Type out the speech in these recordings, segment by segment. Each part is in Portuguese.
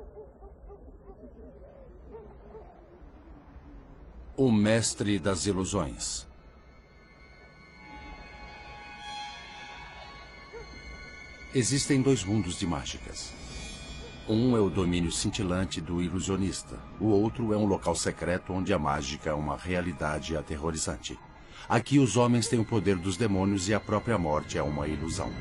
O Mestre das Ilusões. Existem dois mundos de mágicas. Um é o domínio cintilante do ilusionista. O outro é um local secreto onde a mágica é uma realidade aterrorizante. Aqui os homens têm o poder dos demônios e a própria morte é uma ilusão.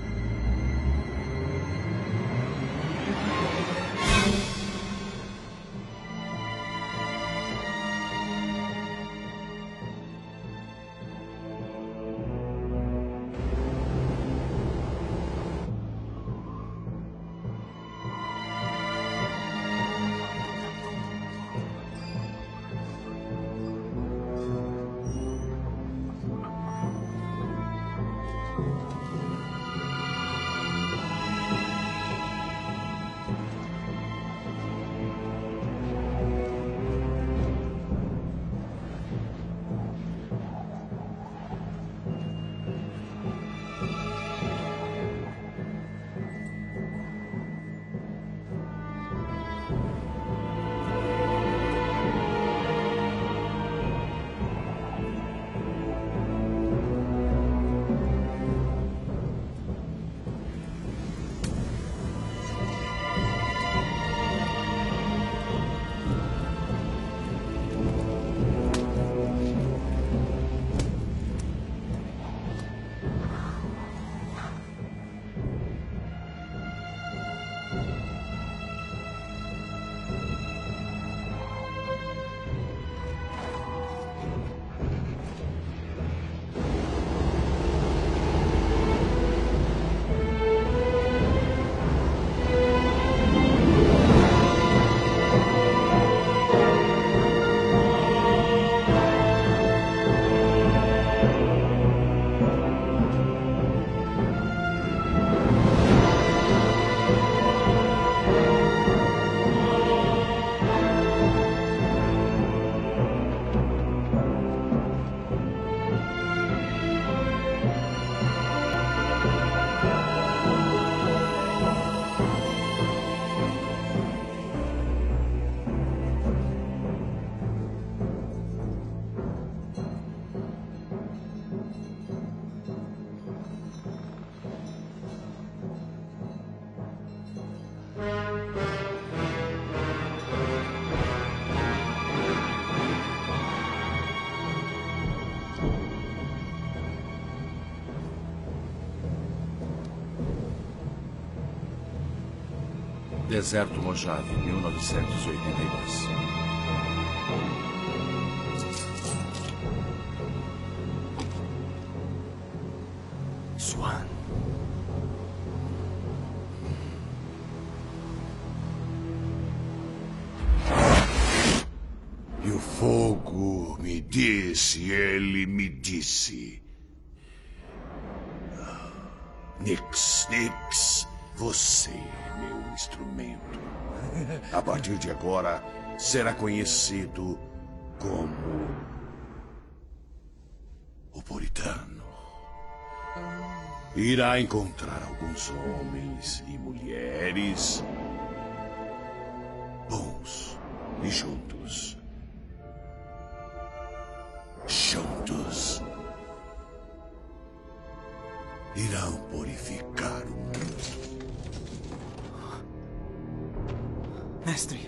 Deserto Mojave, 1982. Swan. E o fogo me disse, ele me disse. Nix, você é meu instrumento. A partir de agora, será conhecido como o Puritano. Irá encontrar alguns homens e mulheres bons e juntos. Irão purificar o mundo. Mestre.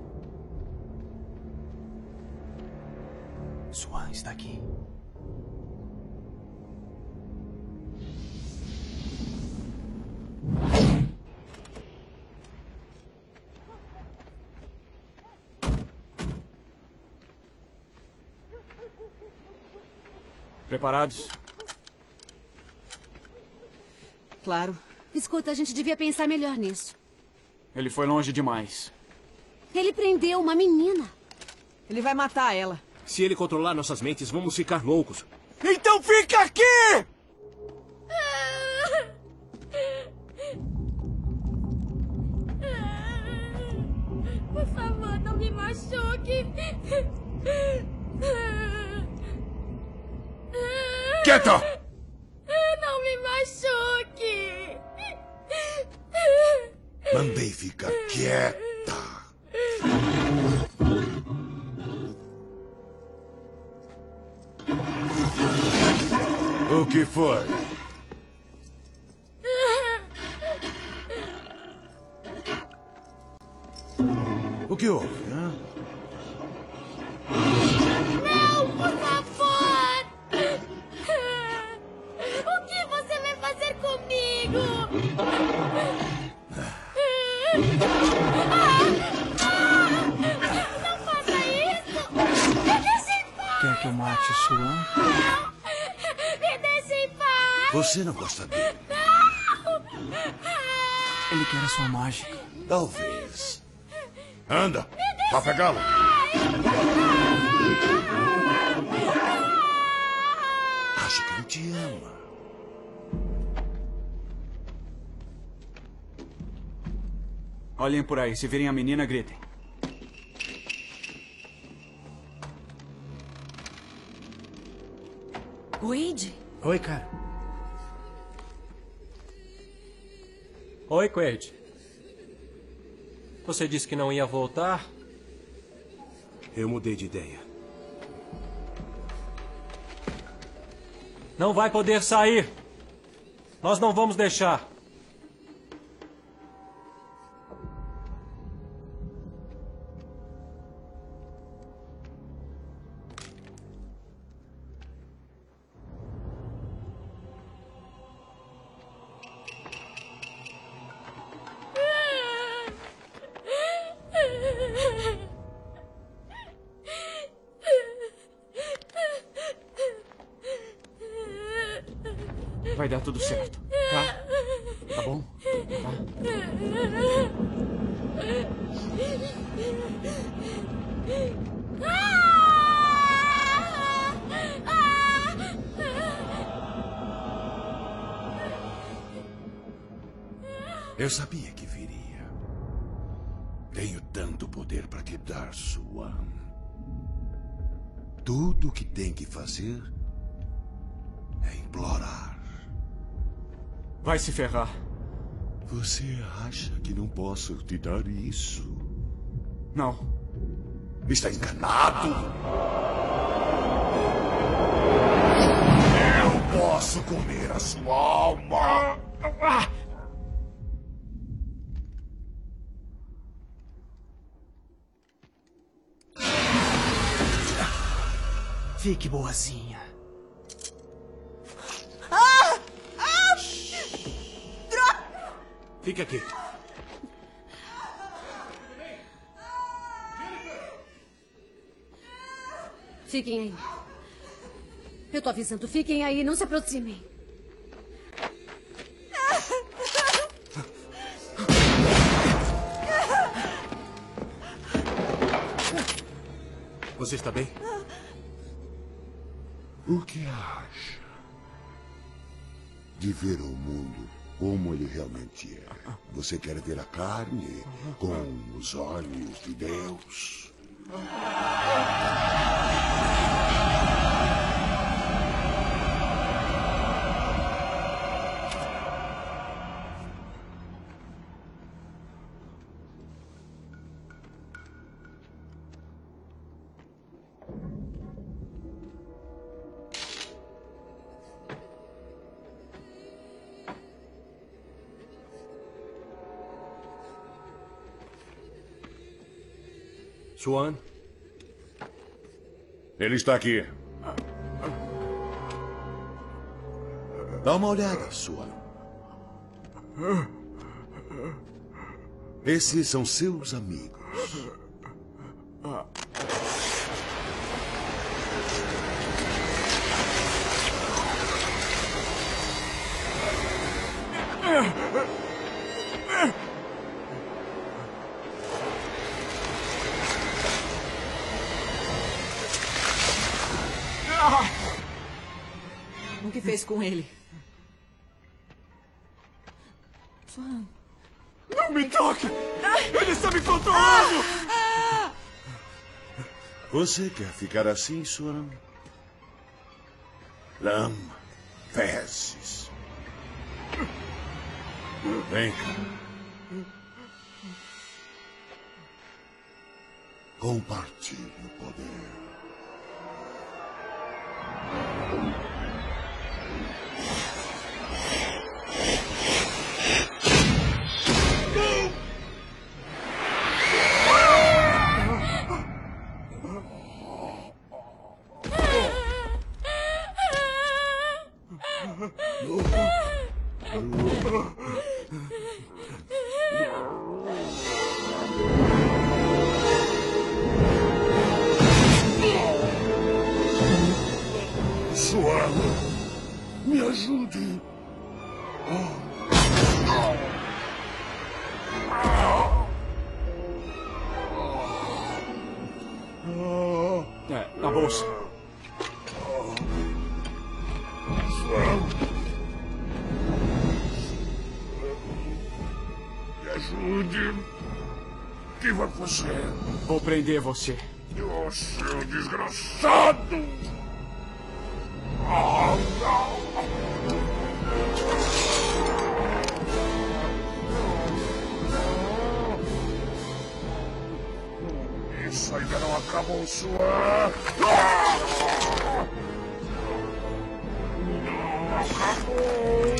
Swan está aqui. Preparados? Claro. Escuta, a gente devia pensar melhor nisso. Ele foi longe demais. Ele prendeu uma menina. Ele vai matar ela. Se ele controlar nossas mentes, vamos ficar loucos. Então fica aqui! Por favor, não me machuque. Quieta! Não me machuque. Mandei ficar quieta. matar. O que foi? O que houve, hã? Não, por favor! O que você vai fazer comigo? Não faça isso! Me deixe em paz! Quer que eu mate o Swan? Me deixe em paz! Você não gosta dele? Ele quer a sua mágica. Talvez. Anda, vá pegá-lo. Acho que ele te ama. Olhem por aí. Se virem a menina, gritem. Wade? Oi, cara. Oi, Quaid. Você disse que não ia voltar? Eu mudei de ideia. Não vai poder sair. Nós não vamos deixar. Vai dar tudo certo, tá? Tá bom? Eu sabia que viria. Tenho tanto poder para te dar, Swan. Tudo o que tem que fazer é implorar. Vai se ferrar. Você acha que não posso te dar isso? Não. Está enganado? Eu posso comer a sua alma. Fique boazinha. Fica aqui. Fiquem aí. Eu tô avisando, fiquem aí, não se aproximem. Você está bem? O que acha de ver o mundo como ele realmente é? Você quer ver a carne com os olhos de Deus? Swan? Ele está aqui. Dá uma olhada, Swan. Esses são seus amigos. O que fez com ele? Não me toque! Ele está me controlando! Você quer ficar assim, Swan? Lama, fezes. Vem cá. Compartilhe o poder. Me ajude. Na bolsa. Me ajude. O que vai fazer? Vou prender você. Ô, seu desgraçado! Isso ainda não acabou, sua... Não acabou!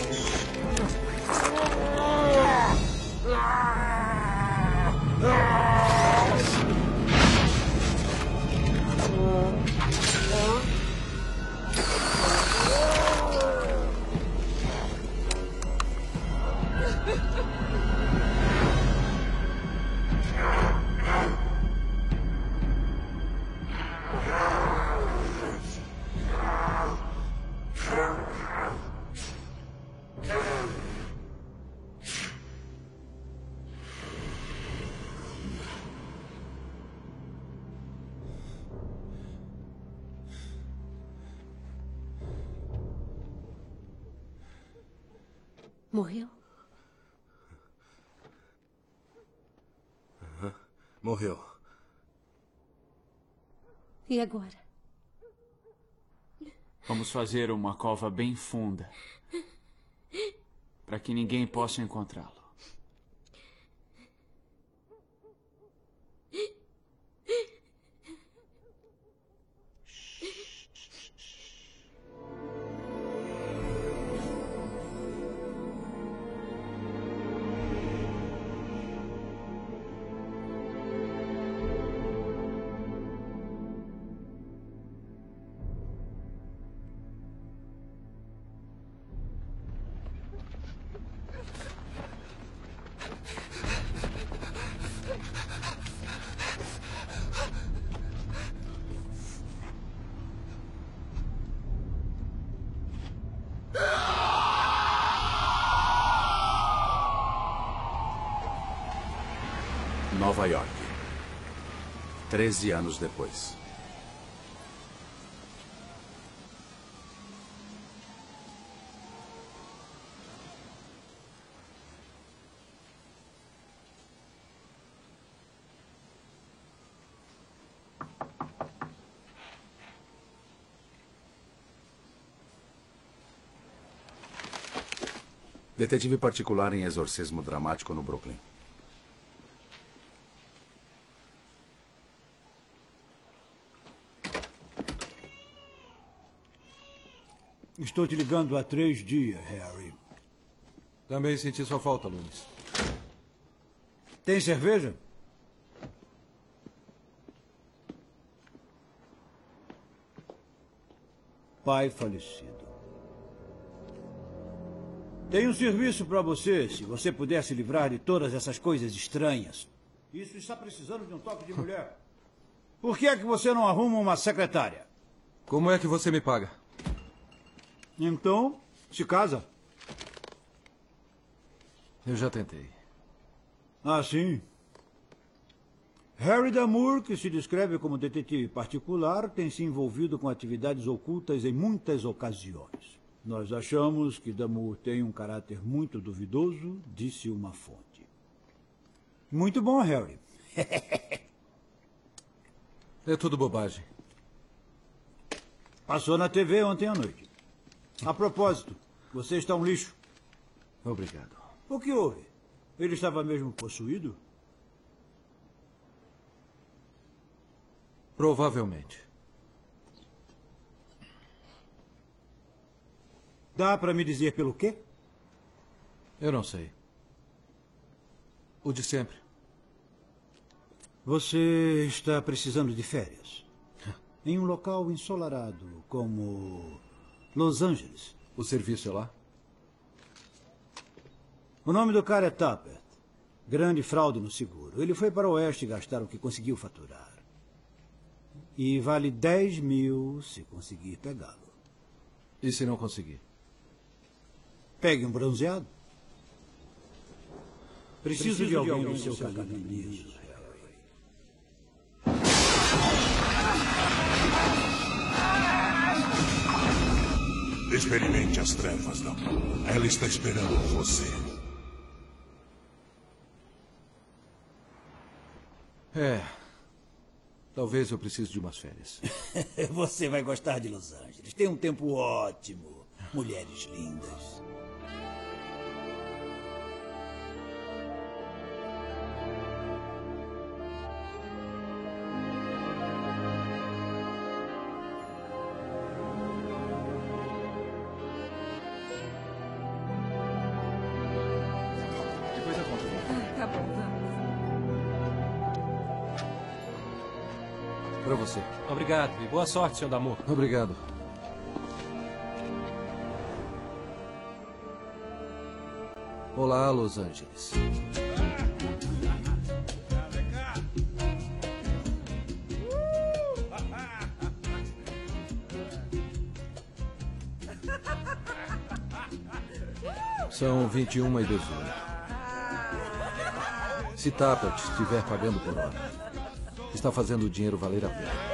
Morreu? Morreu. E agora? Vamos fazer uma cova bem funda. Para que ninguém possa encontrá-lo. Nova York. 13 anos depois. Detetive particular em exorcismo dramático no Brooklyn. Estou te ligando há 3 dias, Harry. Também senti sua falta, Loomis. Tem cerveja? Pai falecido. Tenho um serviço para você, se você puder se livrar de todas essas coisas estranhas. Isso está precisando de um toque de mulher. Por que é que você não arruma uma secretária? Como é que você me paga? Então, se casa. Eu já tentei. Ah, sim. Harry Damour, que se descreve como detetive particular, tem se envolvido com atividades ocultas em muitas ocasiões. Nós achamos que Damour tem um caráter muito duvidoso, disse uma fonte. Muito bom, Harry. É tudo bobagem. Passou na TV ontem à noite. A propósito, você está um lixo. Obrigado. O que houve? Ele estava mesmo possuído? Provavelmente. Dá para me dizer pelo quê? Eu não sei. O de sempre. Você está precisando de férias. Em um local ensolarado, como Los Angeles. O serviço é lá? O nome do cara é Tappert. Grande fraude no seguro. Ele foi para o oeste gastar o que conseguiu faturar. E vale 10 mil se conseguir pegá-lo. E se não conseguir? Pegue um bronzeado. Preciso de alguém no seu caminho liso, Harry. Experimente as trevas da lua. Ela está esperando você. Talvez eu precise de umas férias. Você vai gostar de Los Angeles. Tem um tempo ótimo. Mulheres lindas. Depois eu conto. Tá bom, vamos. Para você. Obrigado e boa sorte, Sr. Damour. Obrigado. Olá, Los Angeles. São 21h18. Se Tappert estiver pagando por hora, está fazendo o dinheiro valer a pena.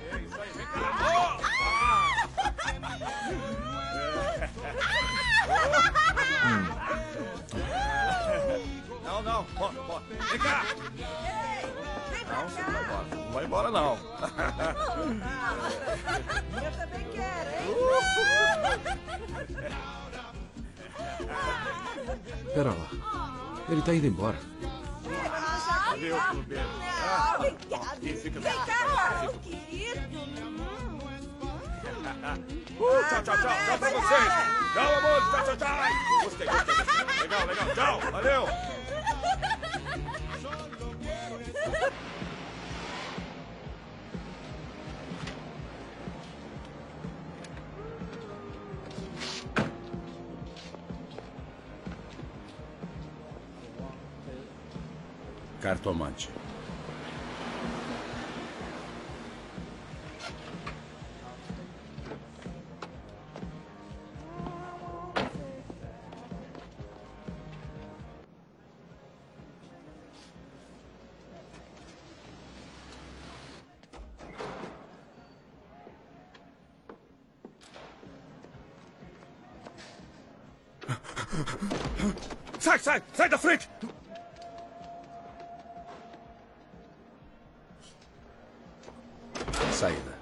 Não. Vem cá. Não, você não vai embora. Não vai embora, não. Eu também quero, hein? Pera lá. Ele está indo embora. Valeu, clubeiro. Obrigado. Fica Vem bem. cá, querido. Tchau pra vocês. Tchau, amor. Tchau. Gostei. Legal. Tchau. Valeu. Cartomante. Sai da frente! Saída.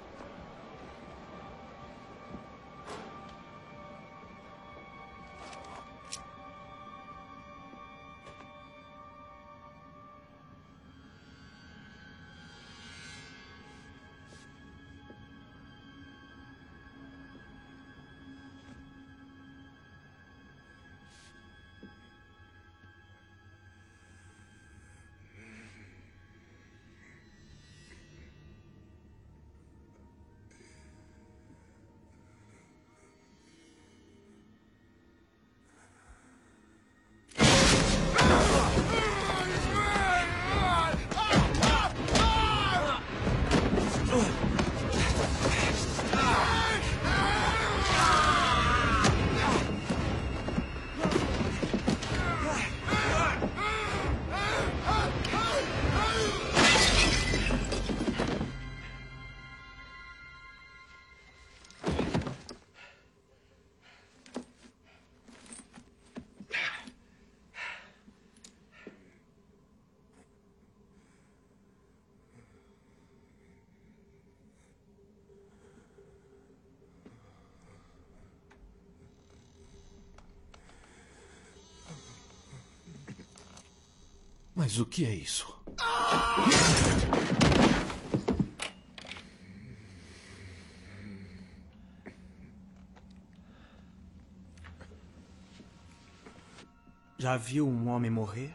Mas o que é isso? Já viu um homem morrer?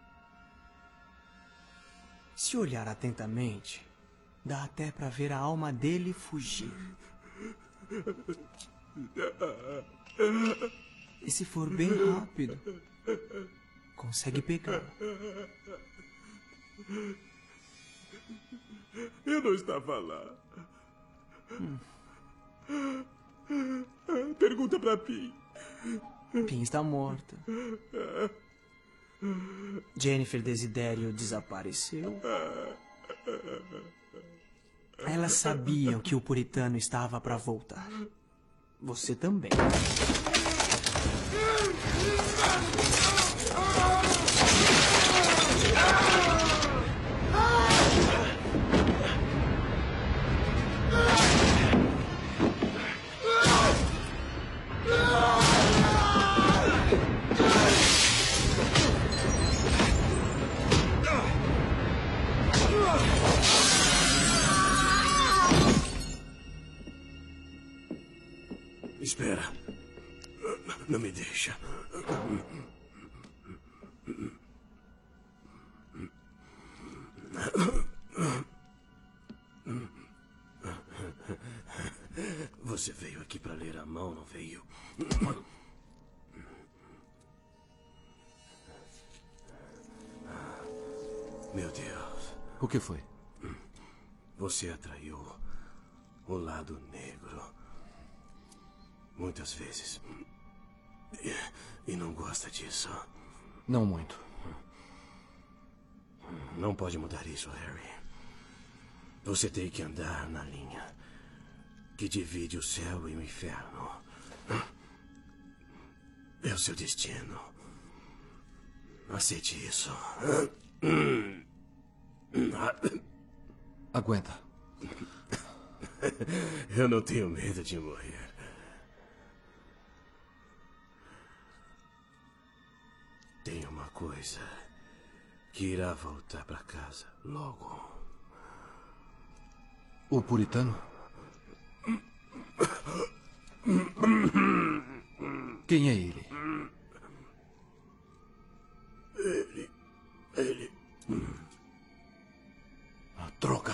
Se olhar atentamente, dá até pra ver a alma dele fugir. E se for bem rápido, consegue pegá-la. Eu não estava lá. Pergunta pra Pim. Pim está morta. Jennifer Desidério desapareceu. Elas sabiam que o puritano estava para voltar. Você também. Espera. Não me deixa. Você veio aqui para ler a mão, não veio? Meu Deus. O que foi? Você atraiu o lado negro. Muitas vezes. E não gosta disso. Não muito. Não pode mudar isso, Harry. Você tem que andar na linha que divide o céu e o inferno. É o seu destino. Aceite isso. Aguenta. Eu não tenho medo de morrer. Tem uma coisa que irá voltar para casa logo. O puritano? Quem é ele? Ele. Droga.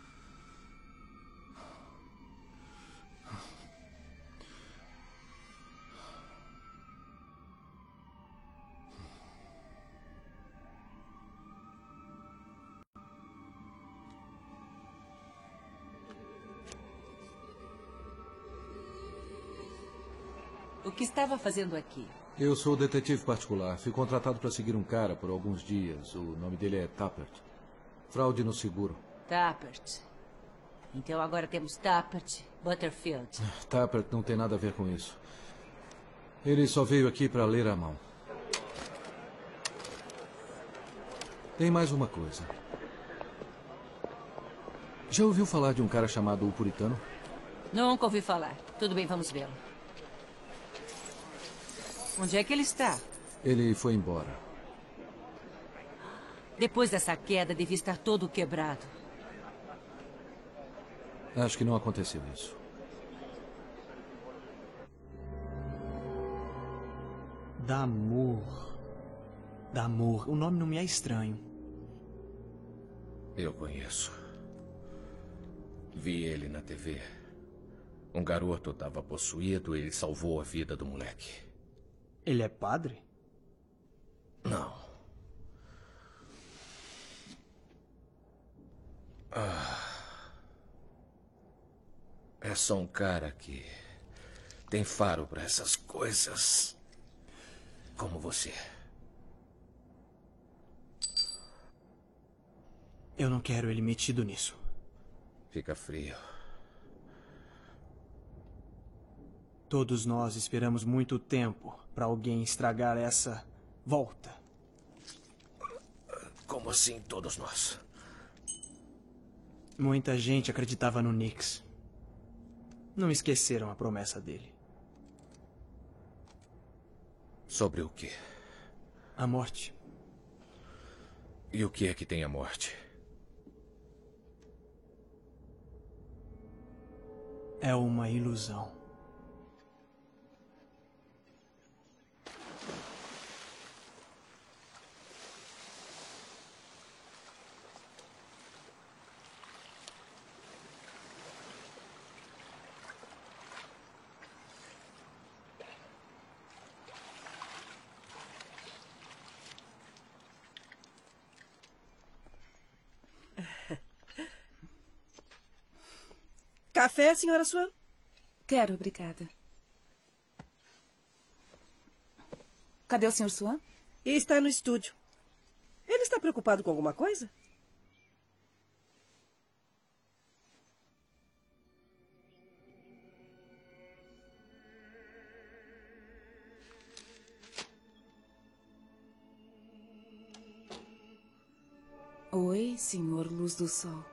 O que estava fazendo aqui? Eu sou detetive particular. Fui contratado para seguir um cara por alguns dias. O nome dele é Tappert. Fraude no seguro. Tappert. Então agora temos Tappert, Butterfield. Tappert não tem nada a ver com isso. Ele só veio aqui para ler a mão. Tem mais uma coisa. Já ouviu falar de um cara chamado O Puritano? Nunca ouvi falar. Tudo bem, vamos vê-lo. Onde é que ele está? Ele foi embora. Depois dessa queda, devia estar todo quebrado. Acho que não aconteceu isso. Damour. Damour. O nome não me é estranho. Eu conheço. Vi ele na TV. Um garoto estava possuído e ele salvou a vida do moleque. Ele é padre? Não. É só um cara que tem faro para essas coisas. Como você. Eu não quero ele metido nisso. Fica frio. Todos nós esperamos muito tempo para alguém estragar essa volta. Como assim todos nós? Muita gente acreditava no Nix. Não esqueceram a promessa dele. Sobre o quê? A morte. E o que é que tem a morte? É uma ilusão. Café, senhora Swan? Quero, obrigada. Cadê o Sr. Swan? Está no estúdio. Ele está preocupado com alguma coisa? Oi, senhor Luz do Sol.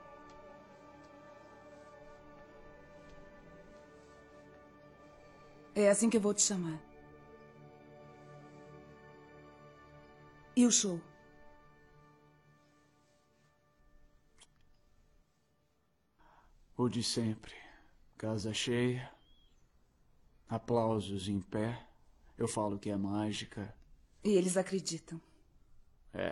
É assim que eu vou te chamar. E o show? O de sempre. Casa cheia. Aplausos em pé. Eu falo que é mágica. E eles acreditam. É.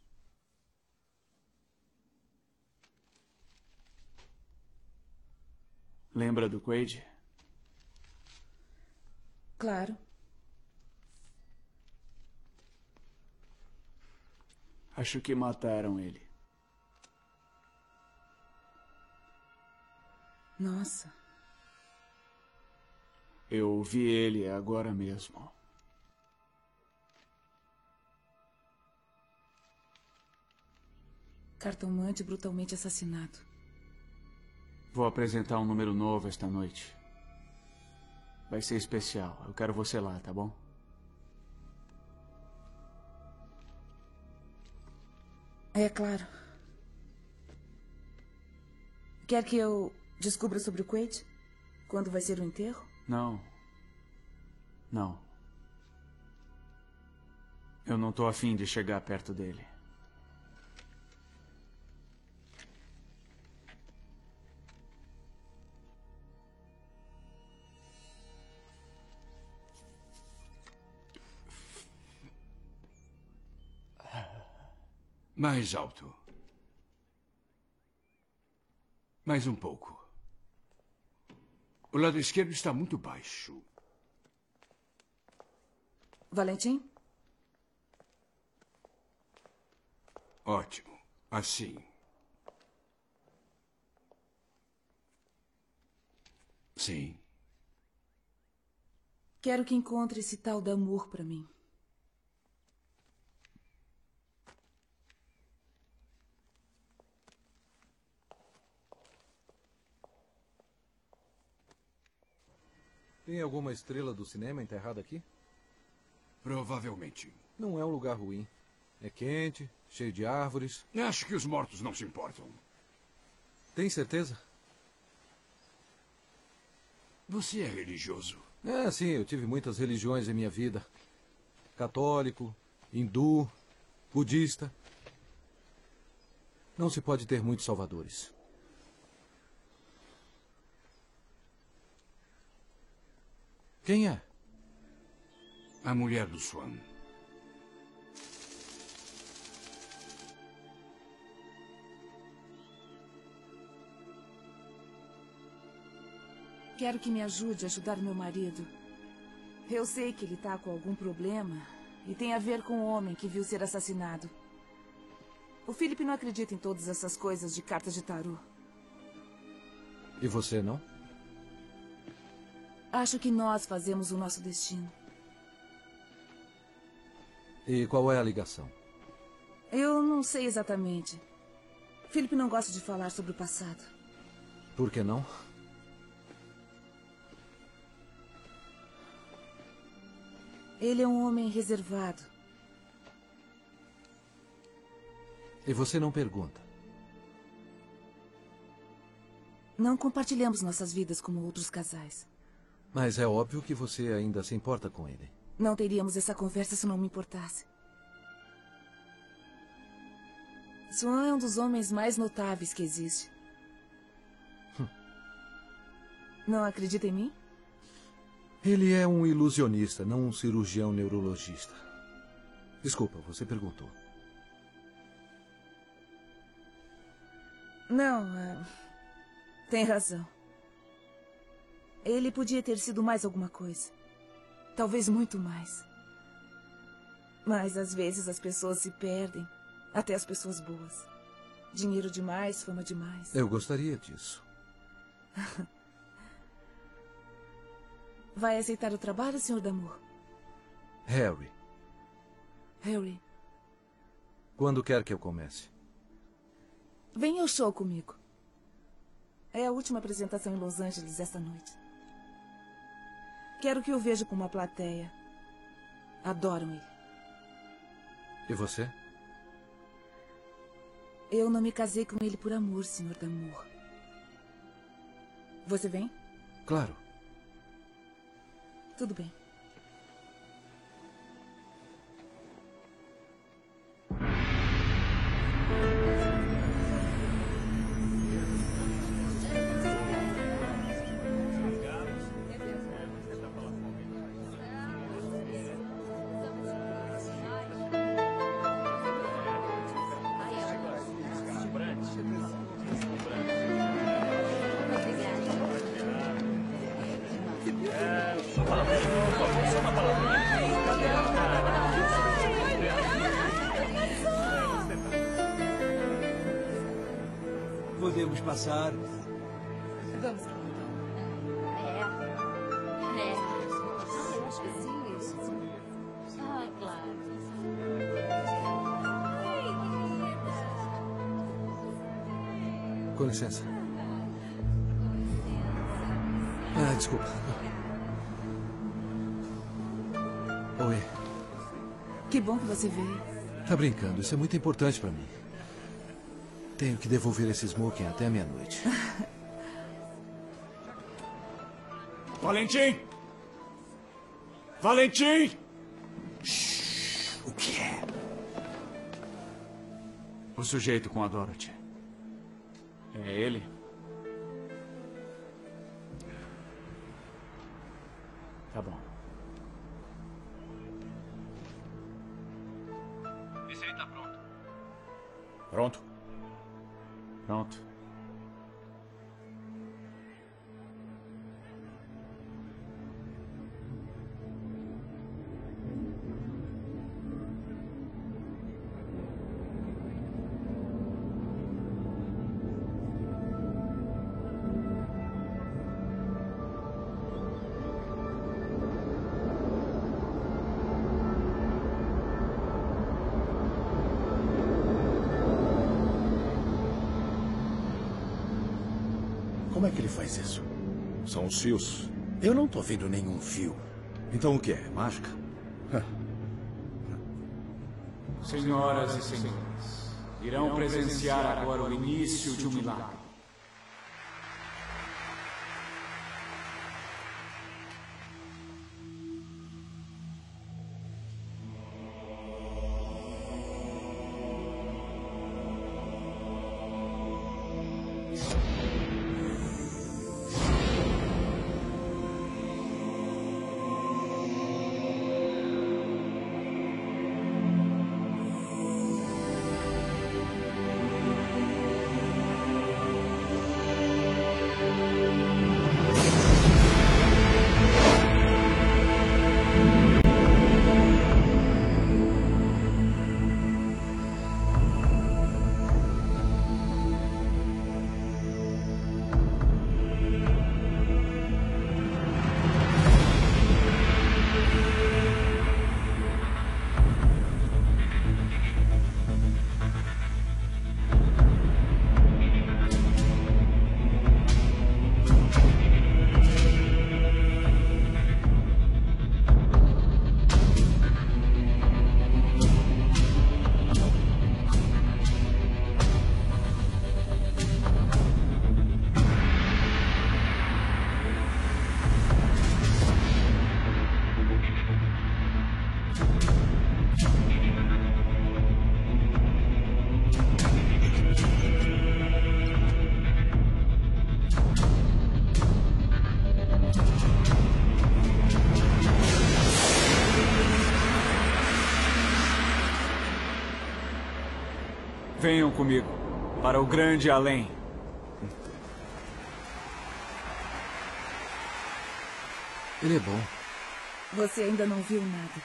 Lembra do Quaid? Claro. Acho que mataram ele. Nossa. Eu vi ele agora mesmo. Cartomante brutalmente assassinado. Vou apresentar um número novo esta noite. Vai ser especial. Eu quero você lá, tá bom? É claro. Quer que eu descubra sobre o Quaid? Quando vai ser o enterro? Não. Não. Eu não tô afim de chegar perto dele. Mais alto. Mais um pouco. O lado esquerdo está muito baixo. Valentim? Ótimo. Assim. Sim. Quero que encontre esse tal Damour para mim. Tem alguma estrela do cinema enterrada aqui? Provavelmente. Não é um lugar ruim. É quente, cheio de árvores. Acho que os mortos não se importam. Tem certeza? Você é religioso? É, sim, eu tive muitas religiões em minha vida. Católico, hindu, budista. Não se pode ter muitos salvadores. Quem é? A mulher do Swan. Quero que me ajude a ajudar meu marido. Eu sei que ele está com algum problema e tem a ver com o homem que viu ser assassinado. O Philip não acredita em todas essas coisas de cartas de tarô. E você não? Acho que nós fazemos o nosso destino. E qual é a ligação? Eu não sei exatamente. Philip não gosta de falar sobre o passado. Por que não? Ele é um homem reservado. E você não pergunta? Não compartilhamos nossas vidas como outros casais. Mas é óbvio que você ainda se importa com ele. Não teríamos essa conversa se não me importasse. Swan é um dos homens mais notáveis que existe. Não acredita em mim? Ele é um ilusionista, não um cirurgião neurologista. Desculpa, você perguntou. Não, tem razão. Ele podia ter sido mais alguma coisa. Talvez muito mais. Mas às vezes as pessoas se perdem. Até as pessoas boas. Dinheiro demais, fama demais. Eu gostaria disso. Vai aceitar o trabalho, Sr. Damour? Harry, Harry, quando quer que eu comece? venha ao show comigo. É a última apresentação em Los Angeles esta noite. Quero que o veja com uma plateia. Adoram ele. E você? Eu não me casei com ele por amor, Sr. Damour. Você vem? Claro. Tudo bem. Podemos passar. Vamos. Eu acho que sim. Ah, claro. Com licença. Desculpa. Oi. Que bom que você veio. Tá brincando, isso é muito importante pra mim. Tenho que devolver esse smoking até meia-noite. Valentim! Valentim! O que é? O sujeito com a Dorothy. É ele? Tá bom. Esse aí tá pronto. Pronto? Pronto. Como é que ele faz isso? São os fios. Eu não tô vendo nenhum fio. Então o que é? Mágica? Senhoras e senhores, irão presenciar agora o início de um milagre. Venham comigo para o grande além. Ele é bom. Você ainda não viu nada.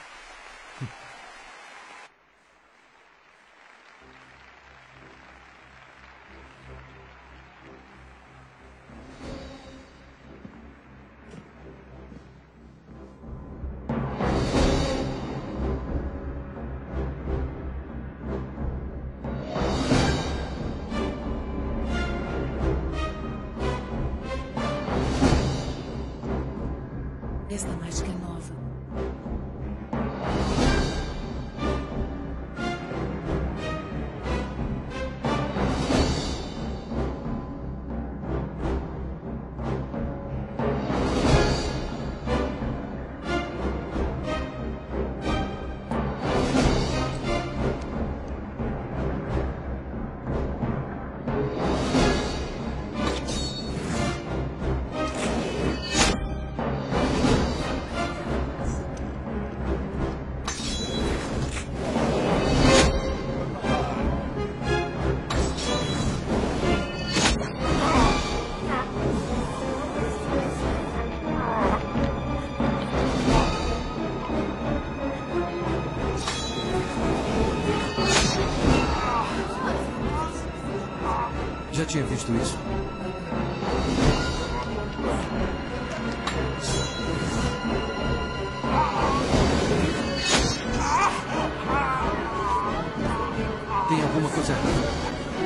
Esta mágica é nova. Já tinha visto isso. Tem alguma coisa errada.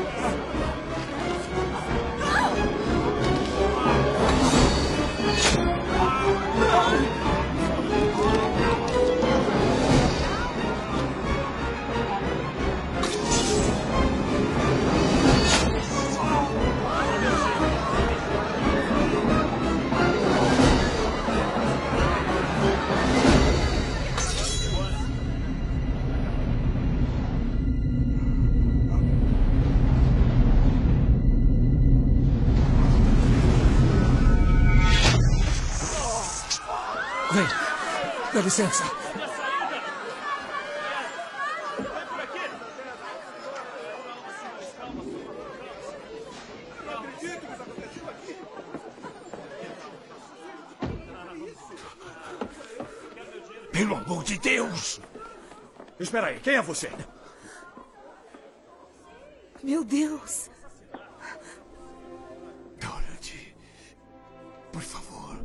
Vem, dá licença. Pelo amor de Deus! Espera aí, quem é você? Meu Deus! Dorothy, por favor.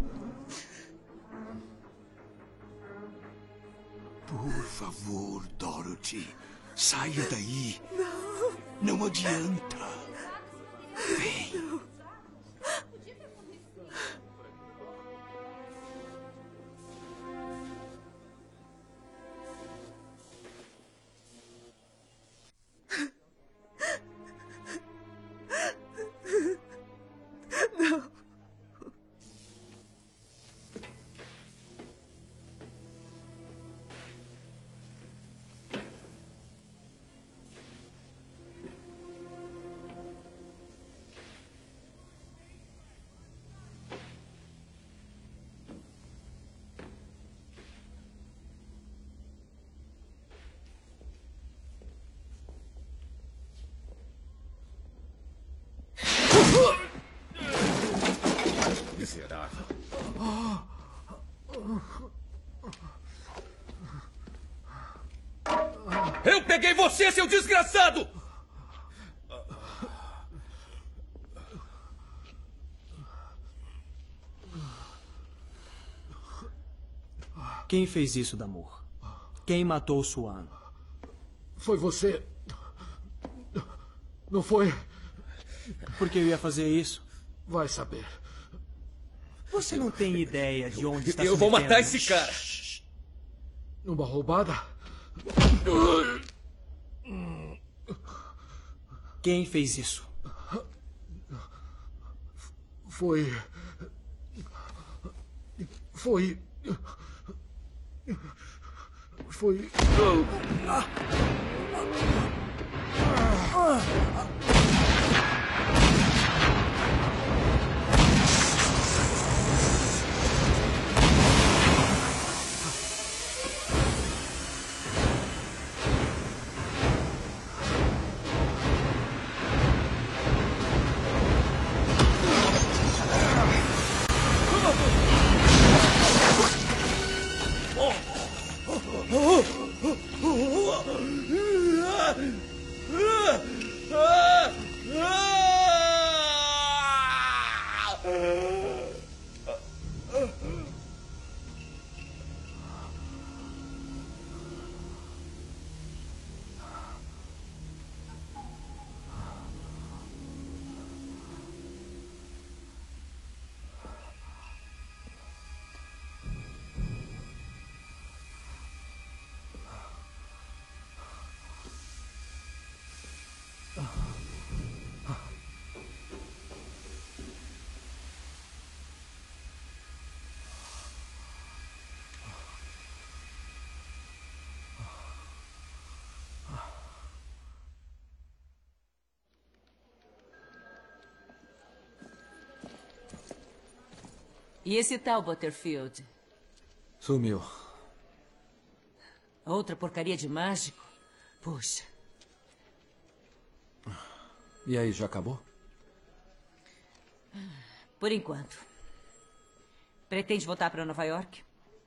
Por favor, Dorothy, saia daí. Não. Não adianta. Vem. Não. Não. Miserável. Eu peguei você, seu desgraçado! Quem fez isso, Damour? Quem matou Swan? Foi você. Não foi? Por que eu ia fazer isso? Vai saber. Você não tem ideia de onde está se Eu vou metendo. matar esse cara. Numa roubada? Quem fez isso? Foi... Ah! E esse tal Butterfield? Sumiu. Outra porcaria de mágico? Puxa. E aí, já acabou? Por enquanto. Pretende voltar para Nova York?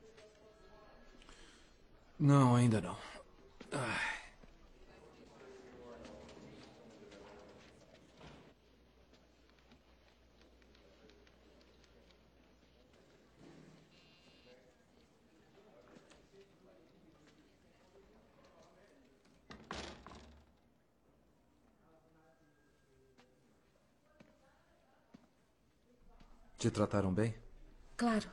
Não, ainda não. Ai. Te trataram bem? Claro.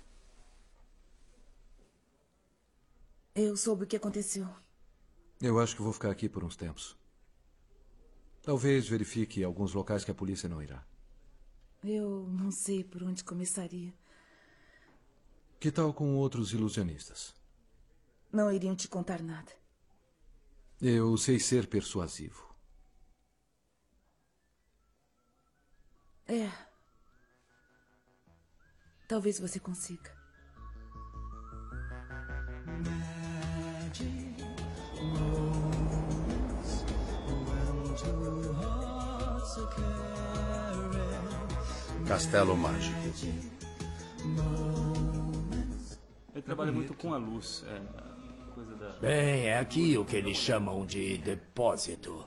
Eu soube o que aconteceu. Eu acho que vou ficar aqui por uns tempos. Talvez verifique alguns locais que a polícia não irá. Eu não sei por onde começaria. Que tal com outros ilusionistas? Não iriam te contar nada. Eu sei ser persuasivo. É. Talvez você consiga. Castelo Mágico. Ele trabalha muito com a luz. Coisa da... Bem, é aqui o que eles chamam de depósito.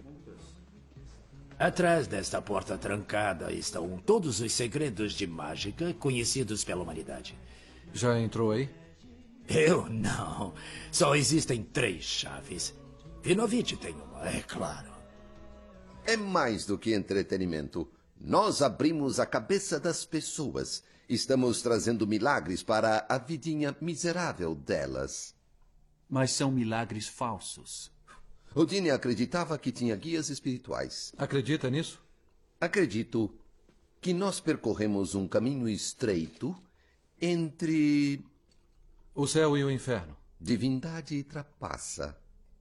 Atrás desta porta trancada estão todos os segredos de mágica conhecidos pela humanidade. Já entrou aí? Eu não. Só existem 3 chaves. Vinovich tem uma, é claro. É mais do que entretenimento. Nós abrimos a cabeça das pessoas. Estamos trazendo milagres para a vidinha miserável delas. Mas são milagres falsos. Houdini acreditava que tinha guias espirituais. Acredita nisso? Acredito que nós percorremos um caminho estreito entre... o céu e o inferno. Divindade e trapaça.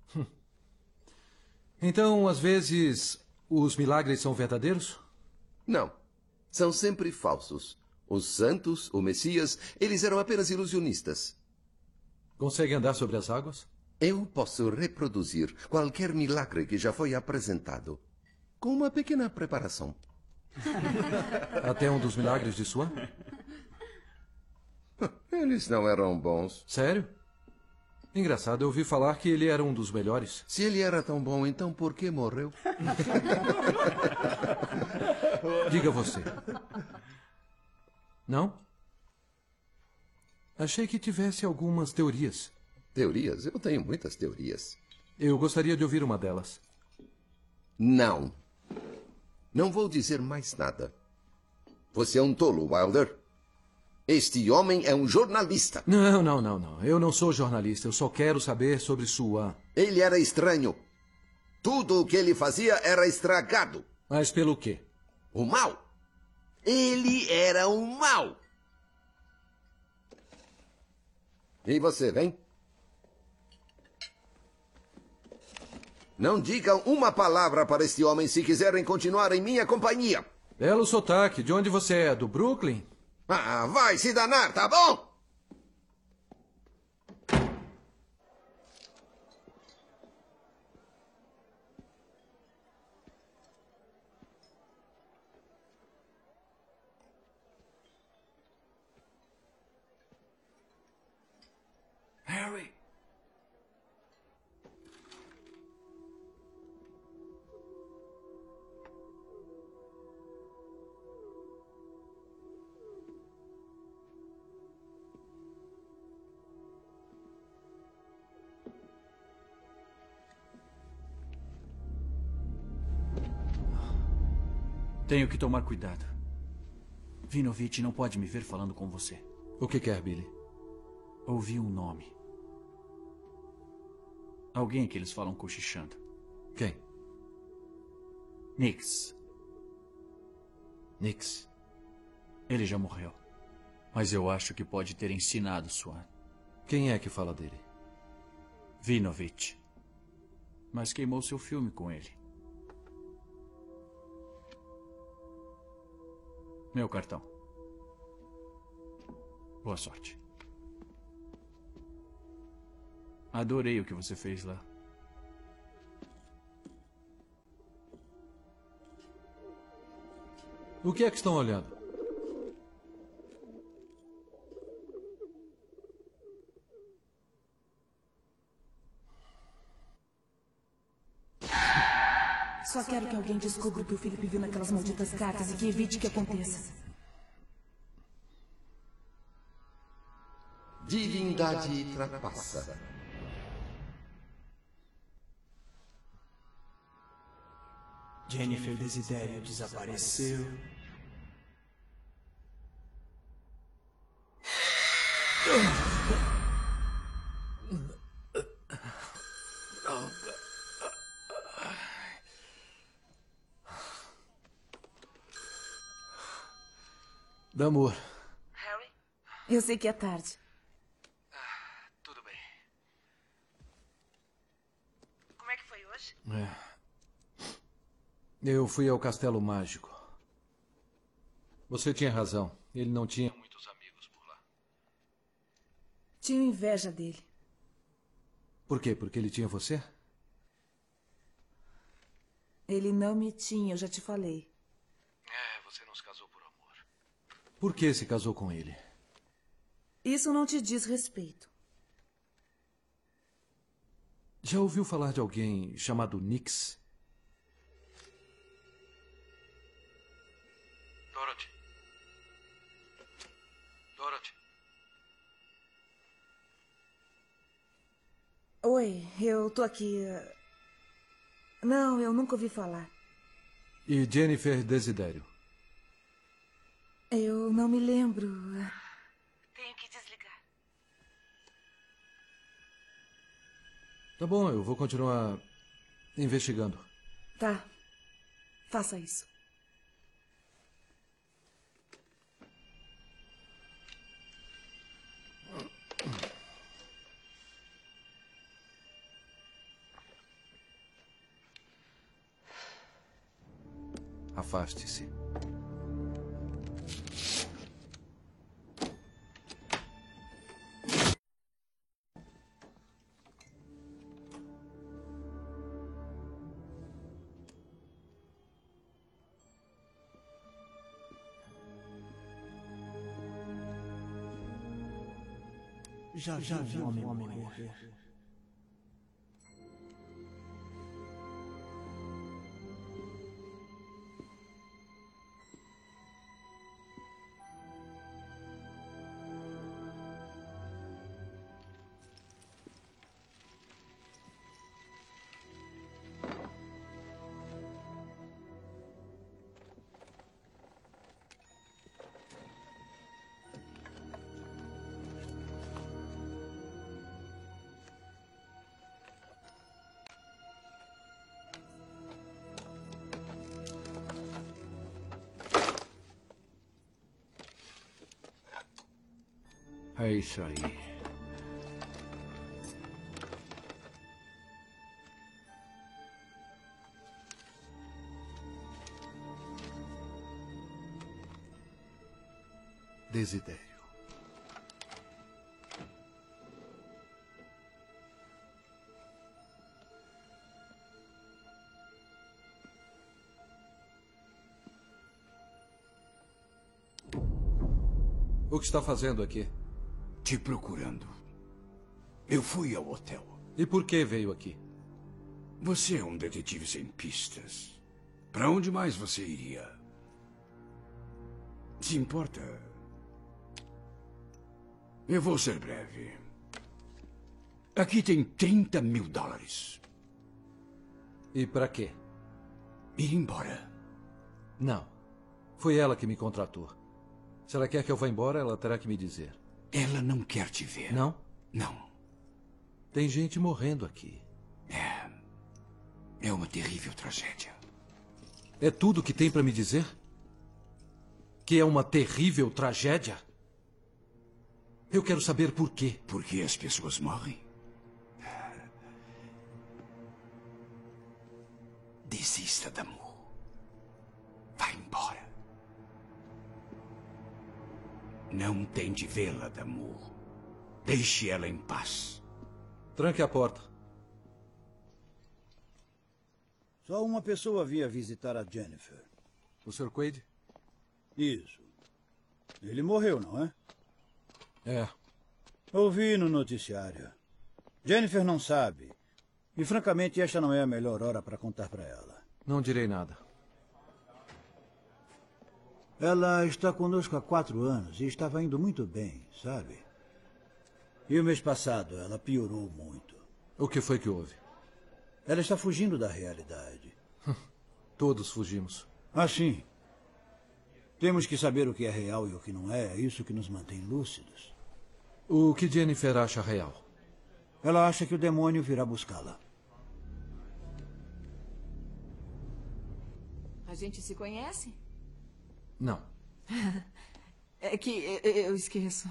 Então, às vezes, os milagres são verdadeiros? Não. São sempre falsos. Os santos, o Messias, eles eram apenas ilusionistas. Consegue andar sobre as águas? Eu posso reproduzir qualquer milagre que já foi apresentado. Com uma pequena preparação. Até um dos milagres de Swan? Eles não eram bons. Sério? Engraçado, eu ouvi falar que ele era um dos melhores. Se ele era tão bom, então por que morreu? Diga você. Não? Achei que tivesse algumas teorias. Teorias? Eu tenho muitas teorias. Eu gostaria de ouvir uma delas. Não. Não vou dizer mais nada. Você é um tolo, Wilder. Este homem é um jornalista. Não. Eu não sou jornalista. Eu só quero saber sobre Swan. Ele era estranho. Tudo o que ele fazia era estragado. Mas pelo quê? O mal. Ele era o mal. E você, vem? Não digam uma palavra para este homem se quiserem continuar em minha companhia. Belo sotaque. De onde você é? Do Brooklyn? Ah, vai se danar, tá bom? Harry! Tenho que tomar cuidado. Vinovich não pode me ver falando com você. O que quer, Billy? Ouvi um nome. Alguém que eles falam cochichando. Quem? Nix. Nix? Ele já morreu. Mas eu acho que pode ter ensinado Swan. Quem é que fala dele? Vinovich. Mas queimou seu filme com ele. Meu cartão. Boa sorte. Adorei o que você fez lá. O que é que estão olhando? Só quero que alguém descubra o que o Felipe viu naquelas malditas cartas e que evite que aconteça. Divindade trapassa. Jennifer Desidério desapareceu. Damour. Harry? Eu sei que é tarde. Tudo bem. Como é que foi hoje? Eu fui ao Castelo Mágico. Você tinha razão. Ele não tinha muitos amigos por lá. Tinha inveja dele. Por quê? Porque ele tinha você? Ele não me tinha, eu já te falei. Você não se casou por amor. Por que se casou com ele? Isso não te diz respeito. Já ouviu falar de alguém chamado Nix? Dorothy. Dorothy. Oi, eu tô aqui. Não, eu nunca ouvi falar. E Jennifer Desidério? Eu não me lembro. Tenho que desligar. Tá bom, eu vou continuar investigando. Tá. Faça isso. Afaste-se. Já vi um homem morrer. É isso aí. Desidério. O que está fazendo aqui? Te procurando. Eu fui ao hotel. E por que veio aqui? Você é um detetive sem pistas. Para onde mais você iria? Se importa? Eu vou ser breve. Aqui tem $30 mil. E para quê? Ir embora. Não. Foi ela que me contratou. Se ela quer que eu vá embora, ela terá que me dizer. Ela não quer te ver. Não? Não. Tem gente morrendo aqui. É uma terrível tragédia. É tudo que tem para me dizer? Que é uma terrível tragédia? Eu quero saber por quê. Por que as pessoas morrem? Desista, Damour. Vá embora. Não tente vê-la, Damour. Deixe ela em paz. Tranque a porta. Só uma pessoa vinha visitar a Jennifer. O Sr. Quaid? Isso. Ele morreu, não é? É. Ouvi no noticiário. Jennifer não sabe. E, francamente, esta não é a melhor hora para contar para ela. Não direi nada. Ela está conosco há 4 anos e estava indo muito bem, sabe? E o mês passado ela piorou muito. O que foi que houve? Ela está fugindo da realidade. Todos fugimos. Ah, sim. Temos que saber o que é real e o que não é. É isso que nos mantém lúcidos. O que Jennifer acha real? Ela acha que o demônio virá buscá-la. A gente se conhece? Não. É que eu esqueço.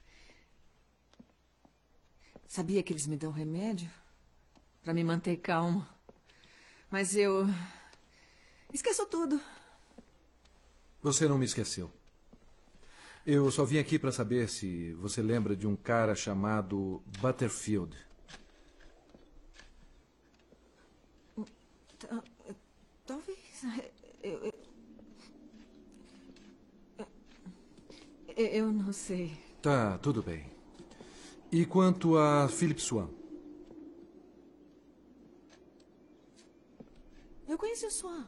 Sabia que eles me dão remédio para me manter calma. Mas eu esqueço tudo. Você não me esqueceu. Eu só vim aqui para saber se você lembra de um cara chamado Butterfield. Talvez. Eu não sei. Tá, tudo bem. E quanto a Philip Swan? Eu conheci o Swan.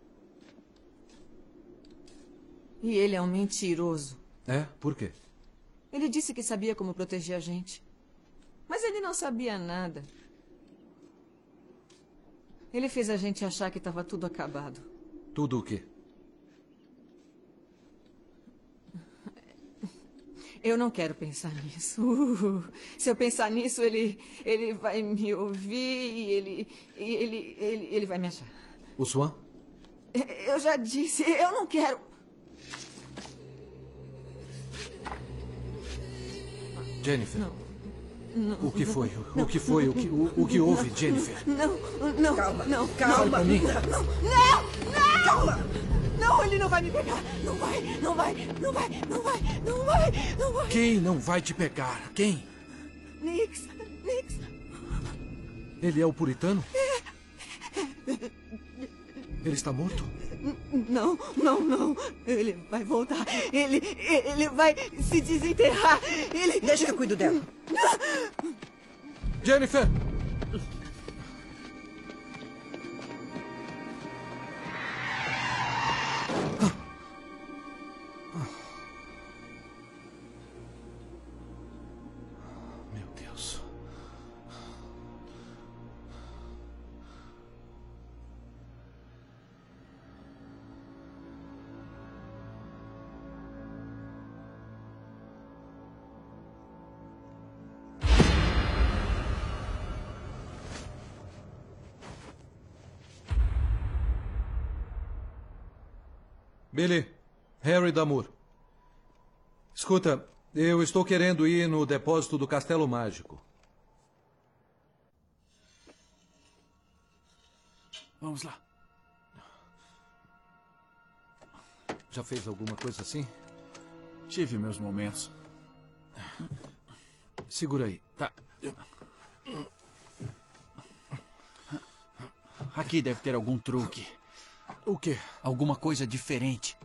E ele é um mentiroso. É? Por quê? Ele disse que sabia como proteger a gente. Mas ele não sabia nada. Ele fez a gente achar que estava tudo acabado. Tudo o quê? Eu não quero pensar nisso. Se eu pensar nisso, ele vai me ouvir e ele vai me achar. O Swan? Eu já disse, eu não quero. Jennifer. Não, o que foi? O que foi? O que houve, Jennifer? Não. Calma. Fale pra mim. Não! Calma! Não, ele não vai me pegar. Não vai. Quem não vai te pegar? Quem? Nix. Ele é o puritano? Ele está morto? Não. Ele vai voltar. Ele vai se desenterrar. Deixa que eu cuido dela. Jennifer! Meu Deus. Billy, Harry Damour. Escuta, eu estou querendo ir no depósito do Castelo Mágico. Vamos lá. Já fez alguma coisa assim? Tive meus momentos. Segura aí. Tá. Aqui deve ter algum truque. O quê? Alguma coisa diferente.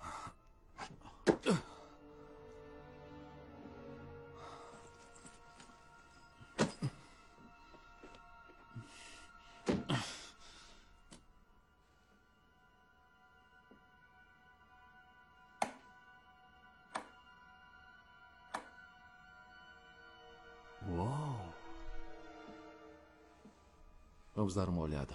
Uou! Vamos dar uma olhada.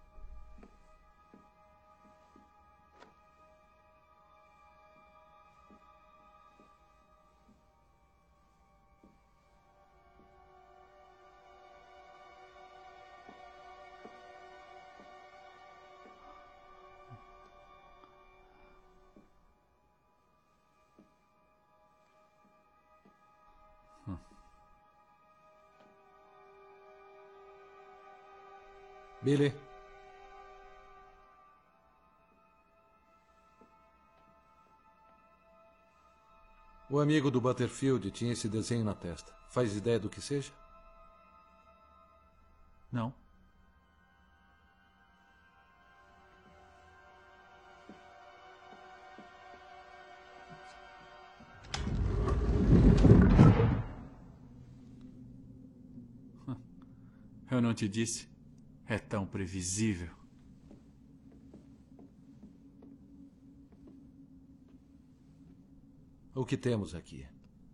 Billy. O amigo do Butterfield tinha esse desenho na testa. Faz ideia do que seja? Não. Eu não te disse? É tão previsível. O que temos aqui?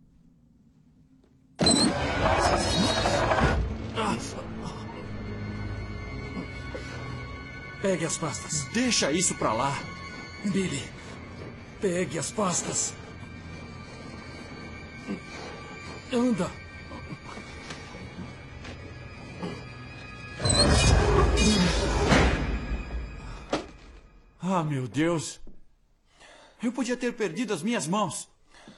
Pegue as pastas. Deixa isso pra lá. Billy, pegue as pastas. Anda. Ah, meu Deus. Eu podia ter perdido as minhas mãos.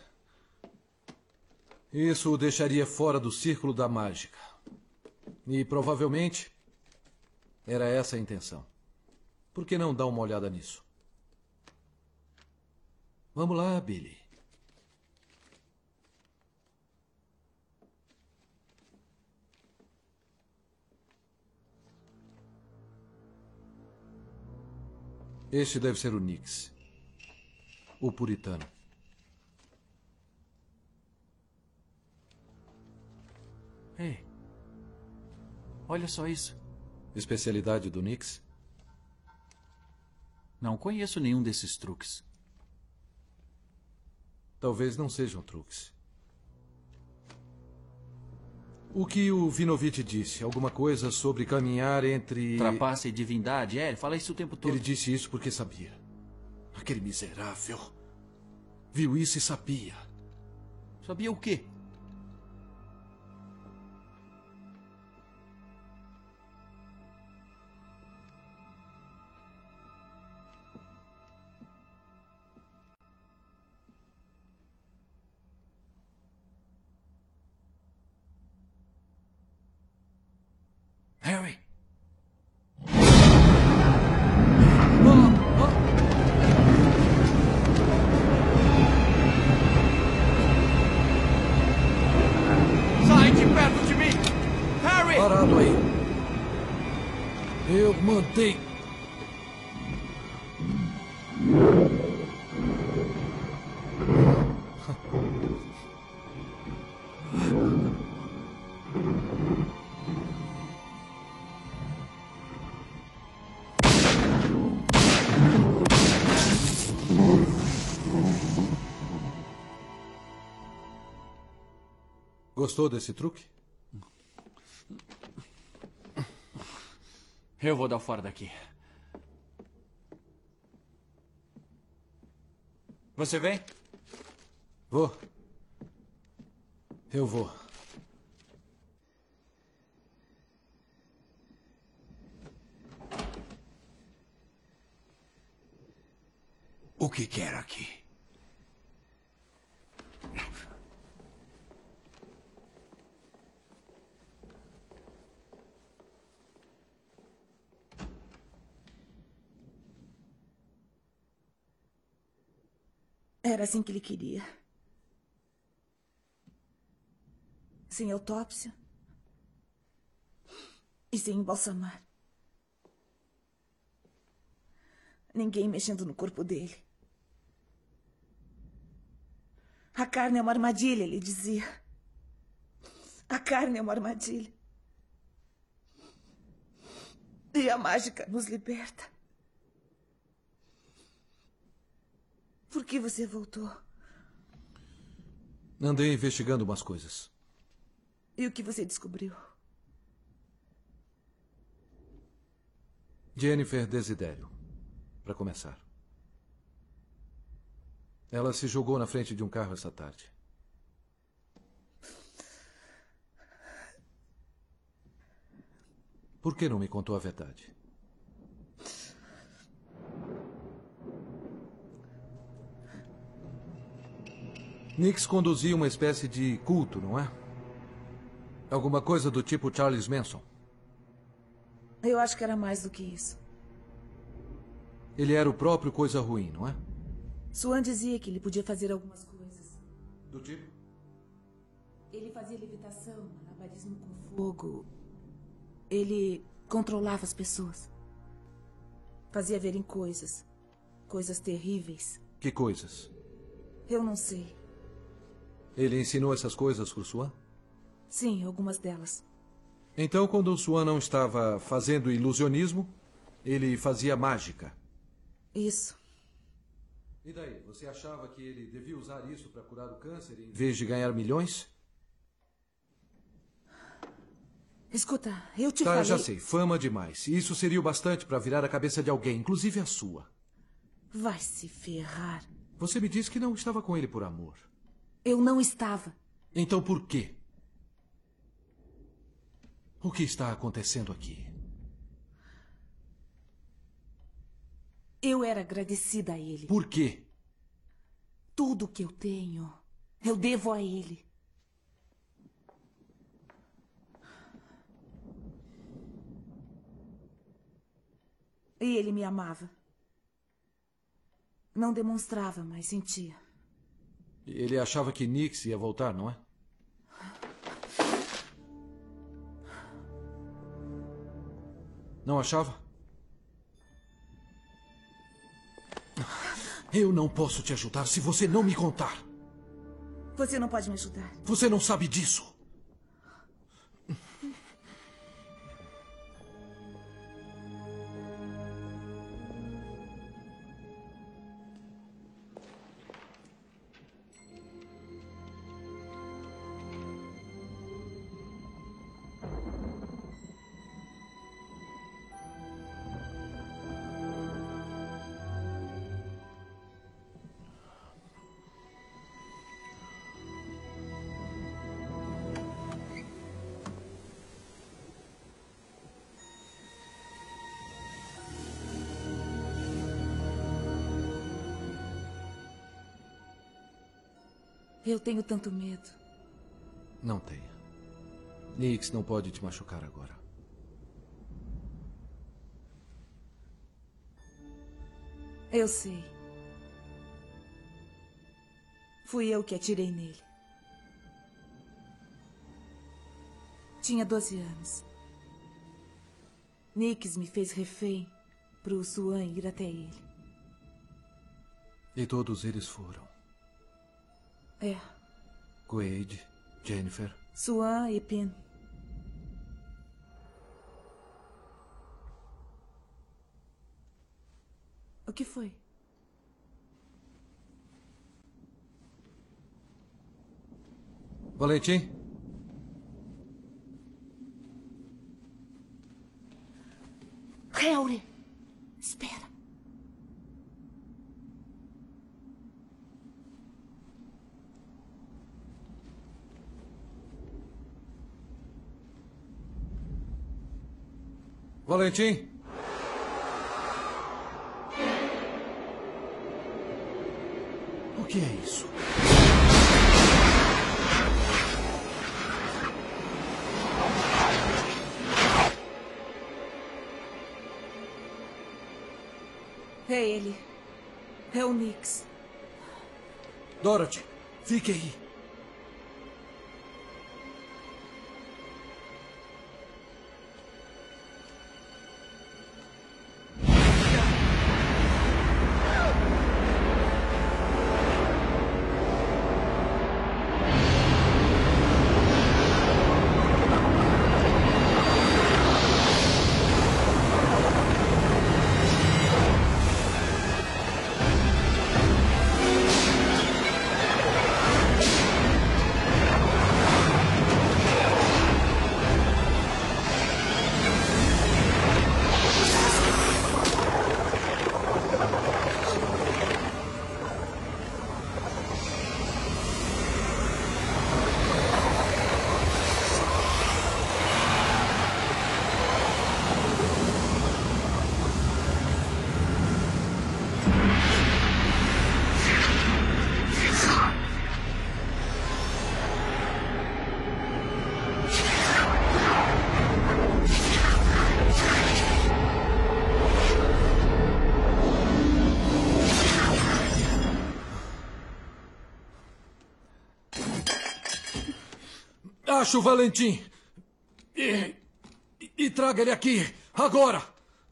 Isso o deixaria fora do círculo da mágica. E provavelmente era essa a intenção. Por que não dar uma olhada nisso? Vamos lá, Billy. Este deve ser o Nix, o puritano. Ei, olha só isso. Especialidade do Nix? Não conheço nenhum desses truques. Talvez não sejam truques. O que o Vinovich disse? Alguma coisa sobre caminhar entre... Trapaça e divindade? É, ele fala isso o tempo todo. Ele disse isso porque sabia. Aquele miserável viu isso e sabia. Sabia o quê? Harry! Sai de perto de mim! Harry! Parado aí. Eu mandei. Gostou desse truque? Eu vou dar fora daqui. Você vem? Vou. Eu vou. O que quer aqui? Era assim que ele queria. Sem autópsia. E sem embalsamar. Ninguém mexendo no corpo dele. A carne é uma armadilha, ele dizia. A carne é uma armadilha. E a mágica nos liberta. Por que você voltou? Andei investigando umas coisas. E o que você descobriu? Jennifer Desidério, para começar. Ela se jogou na frente de um carro essa tarde. Por que não me contou a verdade? Nix conduzia uma espécie de culto, não é? Alguma coisa do tipo Charles Manson. Eu acho que era mais do que isso. Ele era o próprio coisa ruim, não é? Swan dizia que ele podia fazer algumas coisas. Do tipo? Ele fazia levitação, malabarismo com fogo. Ele controlava as pessoas. Fazia verem coisas. Coisas terríveis. Que coisas? Eu não sei. Ele ensinou essas coisas pro Swan? Sim, algumas delas. Então, quando o Swan não estava fazendo ilusionismo, ele fazia mágica. Isso. E daí? Você achava que ele devia usar isso para curar o câncer em vez de ganhar milhões? Escuta, eu te falei... Tá, já sei. Fama demais. Isso seria o bastante para virar a cabeça de alguém, inclusive a sua. Vai se ferrar. Você me disse que não estava com ele por amor. Eu não estava. Então por quê? O que está acontecendo aqui? Eu era agradecida a ele. Por quê? Tudo que eu tenho, eu devo a ele. E ele me amava. Não demonstrava, mas sentia. Ele achava que Nix ia voltar, não é? Não achava? Eu não posso te ajudar se você não me contar. Você não pode me ajudar. Você não sabe disso. Eu tenho tanto medo. Não tenha. Nix não pode te machucar agora. Eu sei. Fui eu que atirei nele. Tinha 12 anos. Nix me fez refém pro Swan ir até ele. E todos eles foram. É. Quaid, Jennifer. Swan e Pin. O que foi? Valentim? Harry, espera. Valentim? O que é isso? É ele. É o Nix. Dorothy, fique aí. Ache o Valentim. E traga ele aqui, agora.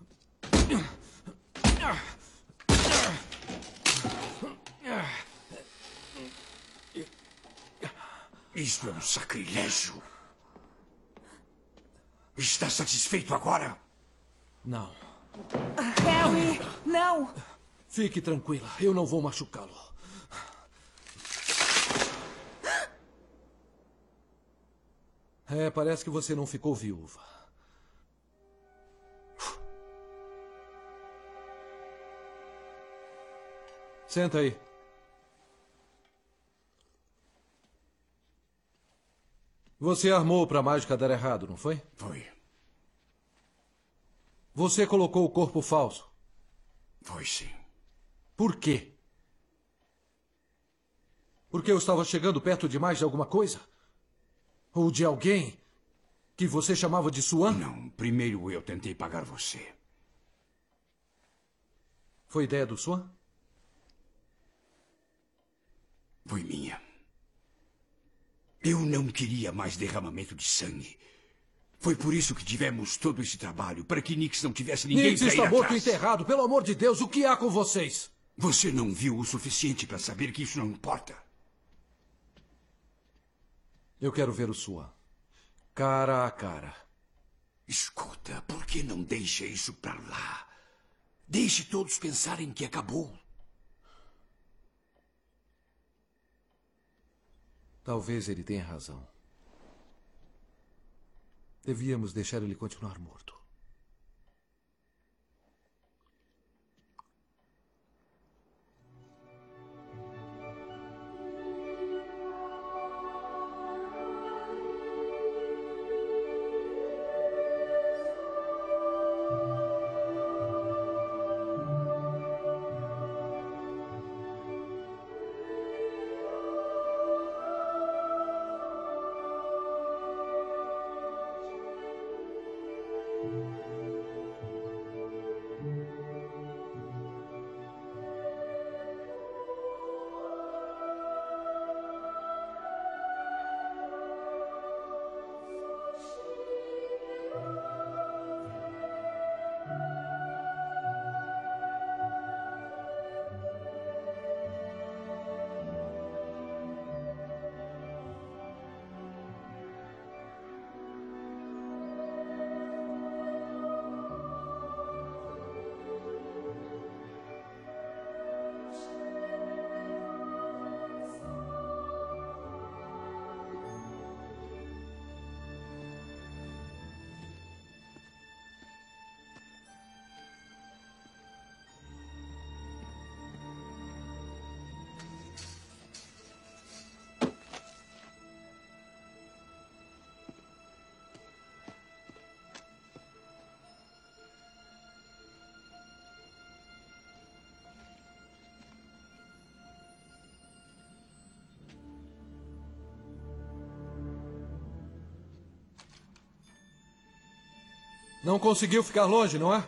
Isso é um sacrilégio. Está satisfeito agora? Não. Harry, não! Fique tranquila, eu não vou machucá-lo. Parece que você não ficou viúva. Senta aí. Você armou para a mágica dar errado, não foi? Foi. Você colocou o corpo falso? Foi sim. Por quê? Porque eu estava chegando perto demais de alguma coisa? Ou de alguém que você chamava de Swan? Não, primeiro eu tentei pagar você. Foi ideia do Swan? Foi minha. Eu não queria mais derramamento de sangue. Foi por isso que tivemos todo esse trabalho, para que Nix não tivesse ninguém Nix para ir está morto e atrás. enterrado. Pelo amor de Deus, o que há com vocês? Você não viu o suficiente para saber que isso não importa. Eu quero ver o Swan. Cara a cara. Escuta, por que não deixa isso para lá? Deixe todos pensarem que acabou. Talvez ele tenha razão. Devíamos deixar ele continuar morto. Não conseguiu ficar longe, não é?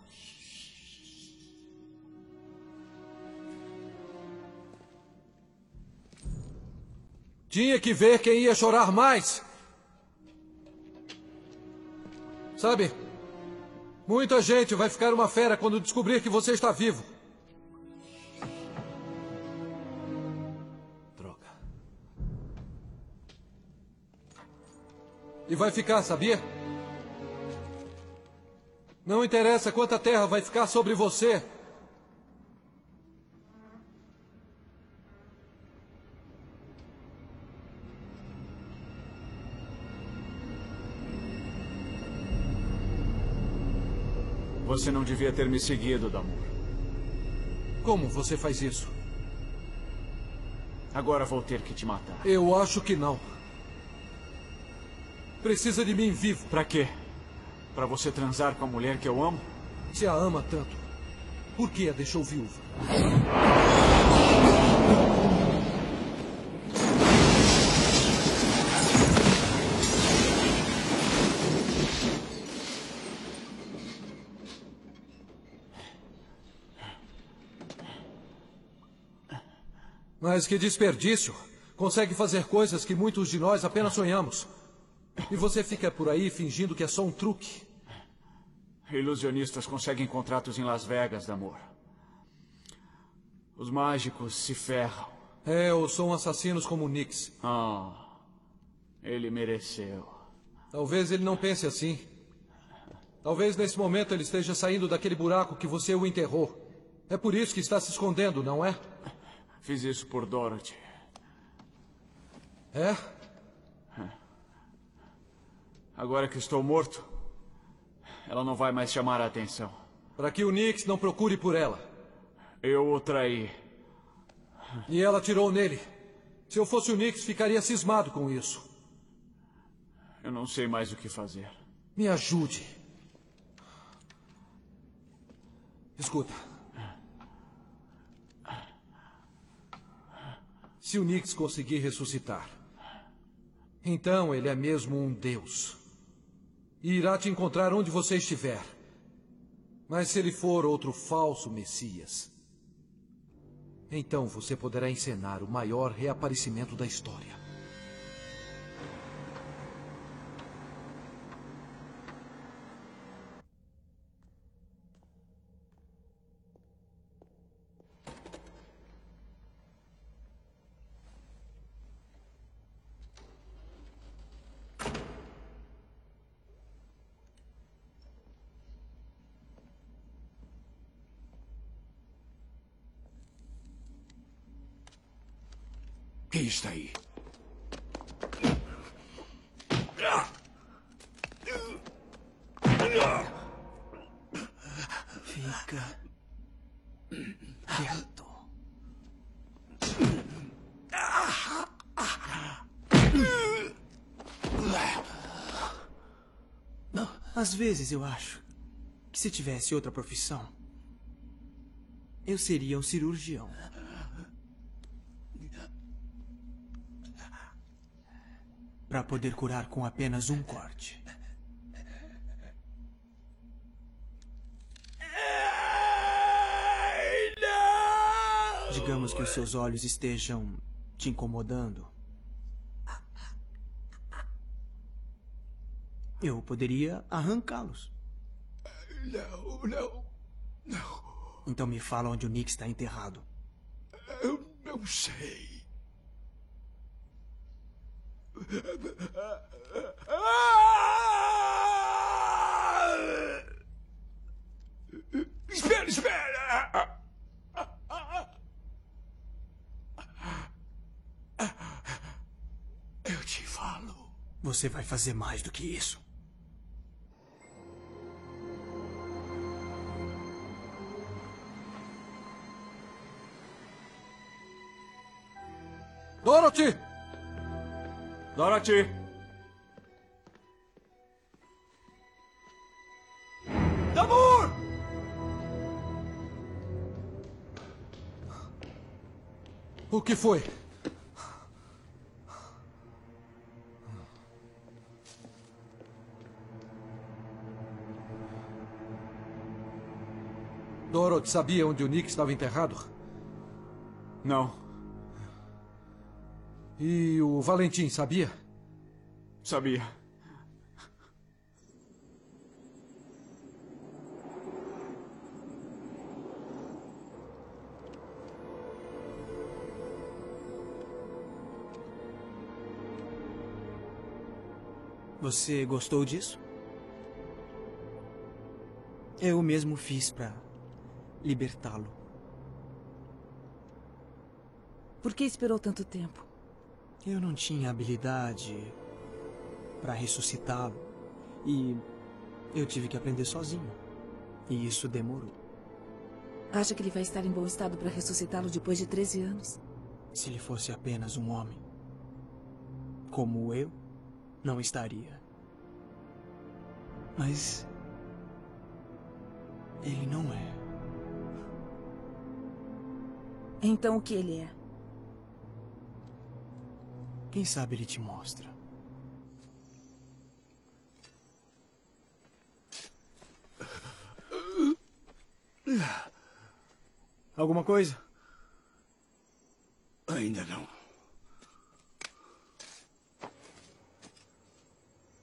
Tinha que ver quem ia chorar mais. Sabe, muita gente vai ficar uma fera quando descobrir que você está vivo. Droga. E vai ficar, sabia? Não interessa quanta terra vai ficar sobre você. Você não devia ter me seguido, Damour. Como você faz isso? Agora vou ter que te matar. Eu acho que não. Precisa de mim vivo. Pra quê? Pra você transar com a mulher que eu amo? Se a ama tanto, por que a deixou viúva? Mas que desperdício! Consegue fazer coisas que muitos de nós apenas sonhamos. E você fica por aí fingindo que é só um truque. Ilusionistas conseguem contratos em Las Vegas, Damour. Os mágicos se ferram. Ou são assassinos como o Nix. Ele mereceu. Talvez ele não pense assim. Talvez nesse momento ele esteja saindo daquele buraco que você o enterrou. É por isso que está se escondendo, não é? Fiz isso por Dorothy. É? Agora que estou morto, ela não vai mais chamar a atenção. Para que o Nix não procure por ela. Eu o traí. E ela atirou nele. Se eu fosse o Nix, ficaria cismado com isso. Eu não sei mais o que fazer. Me ajude. Escuta. Se o Nix conseguir ressuscitar, então ele é mesmo um deus. E irá te encontrar onde você estiver. Mas se ele for outro falso Messias, então você poderá encenar o maior reaparecimento da história. Quem está aí? Fica quieto. Às vezes eu acho que se tivesse outra profissão, eu seria um cirurgião. Para poder curar com apenas um corte. Digamos que os seus olhos estejam te incomodando. Eu poderia arrancá-los. Não. Então me fala onde o Nick está enterrado. Eu não sei. Espera! Eu te falo. Você vai fazer mais do que isso. Dorothy! Dorothy! Damour! O que foi? Dorothy sabia onde o Nick estava enterrado? Não. E o Valentim sabia? Sabia. Você gostou disso? Eu mesmo fiz para libertá-lo. Por que esperou tanto tempo? Eu não tinha habilidade para ressuscitá-lo. E eu tive que aprender sozinho. E isso demorou. Acha que ele vai estar em bom estado para ressuscitá-lo depois de 13 anos? Se ele fosse apenas um homem, como eu, não estaria. Mas ele não é. Então o que ele é? Quem sabe ele te mostra. Alguma coisa? Ainda não.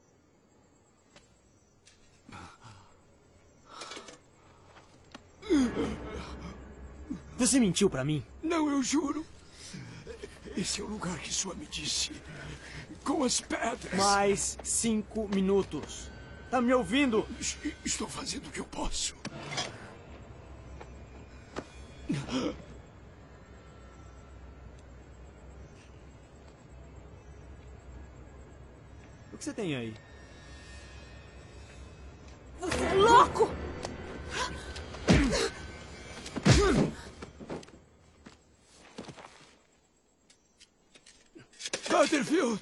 Você mentiu pra mim? Não, eu juro. Esse é o lugar que sua me disse. Com as pedras. Mais 5 minutos. Tá me ouvindo? Estou fazendo o que eu posso. O que você tem aí? Você é louco! Butterfield!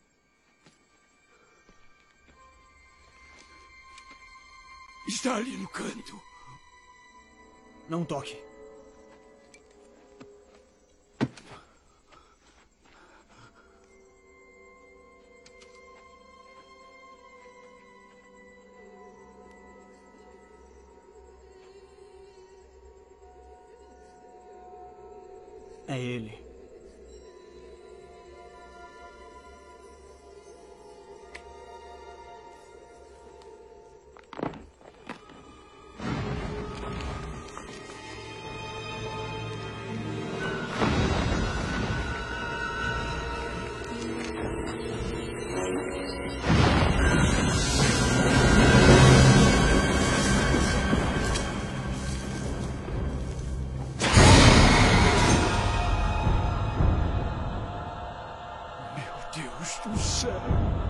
Está ali no canto. Não toque. É ele. Deus do céu!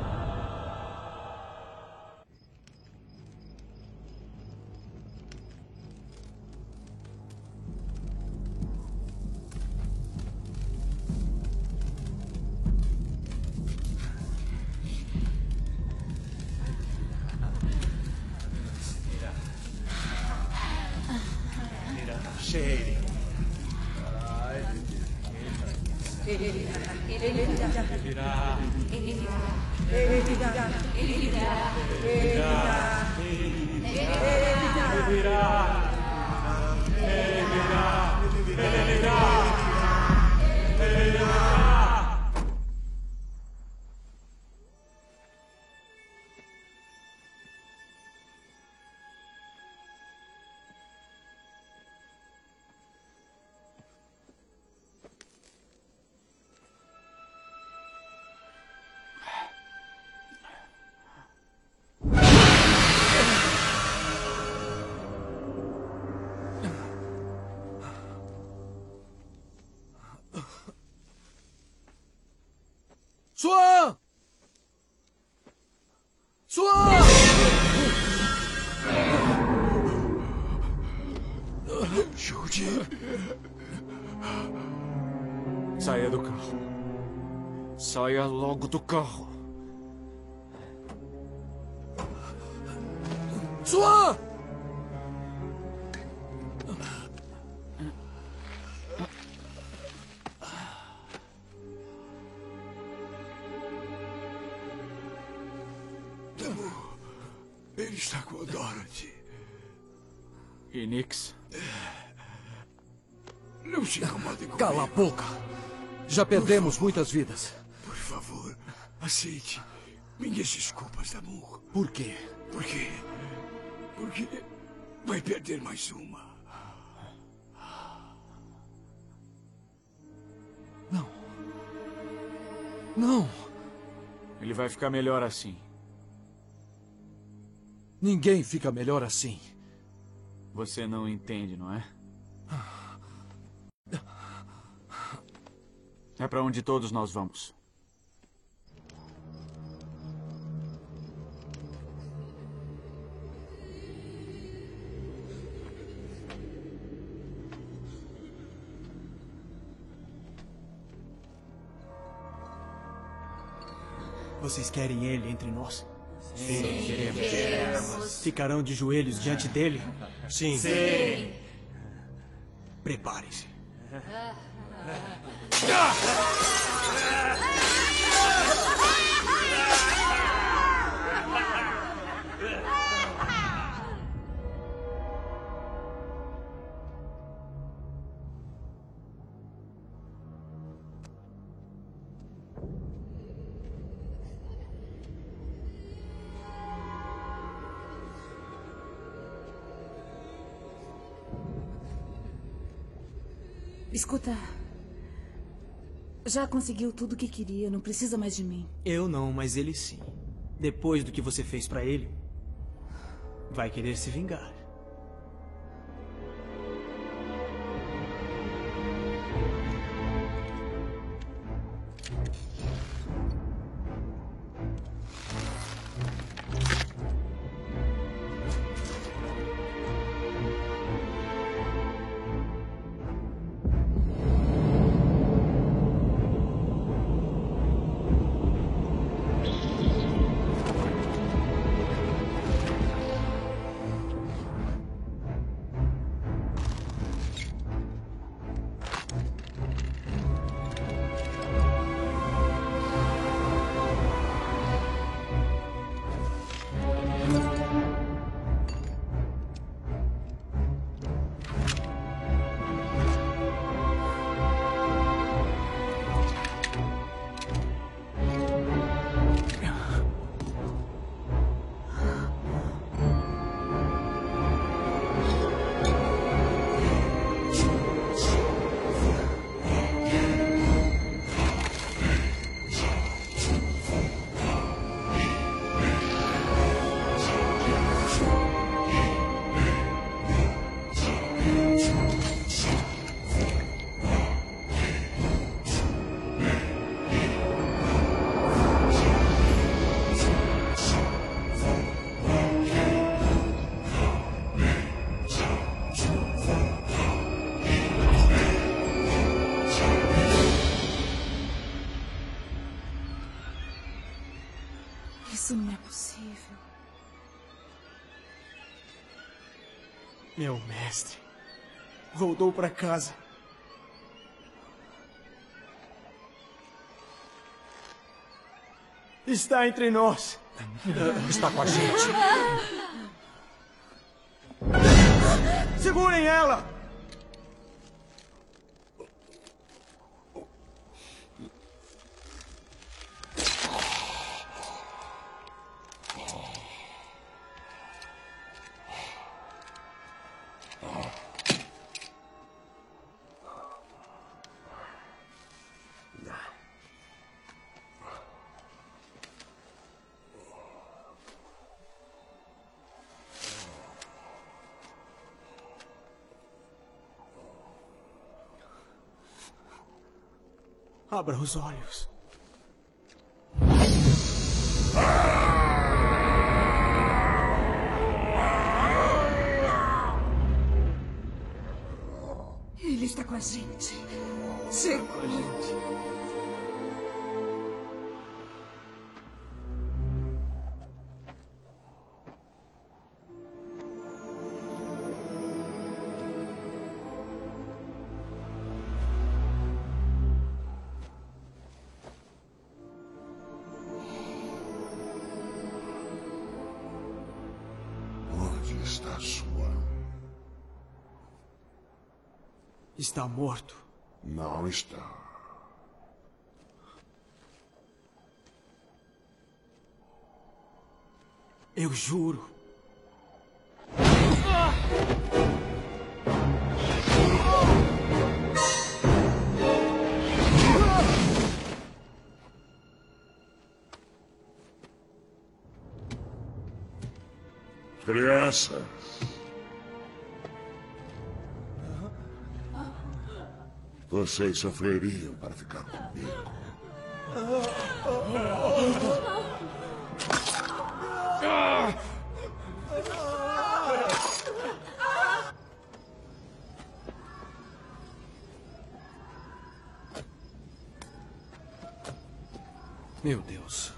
Cheire. Ele virá. Swan! Swan! Judy! Saia do carro. Saia logo do carro. Swan! Ele está com a Dorothy. E Nix? Não se incomode comigo. Cala a boca. Já perdemos muitas vidas. Por favor, aceite minhas desculpas, amor. Por quê? Porque vai perder mais uma. Não. Não. Ele vai ficar melhor assim. Ninguém fica melhor assim. Você não entende, não é? É para onde todos nós vamos. Vocês querem ele entre nós? Sim, queremos. Ficarão de joelhos diante dele? Sim. Sim. Preparem-se. Escuta. Já conseguiu tudo o que queria, não precisa mais de mim. Eu não, mas ele sim. Depois do que você fez pra ele, vai querer se vingar. Isso não é possível. Meu mestre voltou pra casa. Está entre nós. Está com a gente. Segurem ela! Abra os olhos. Ele está com a gente. Chega com a gente. Está morto. Não está. Eu juro. Crianças. Vocês sofreriam para ficar comigo. Meu Deus.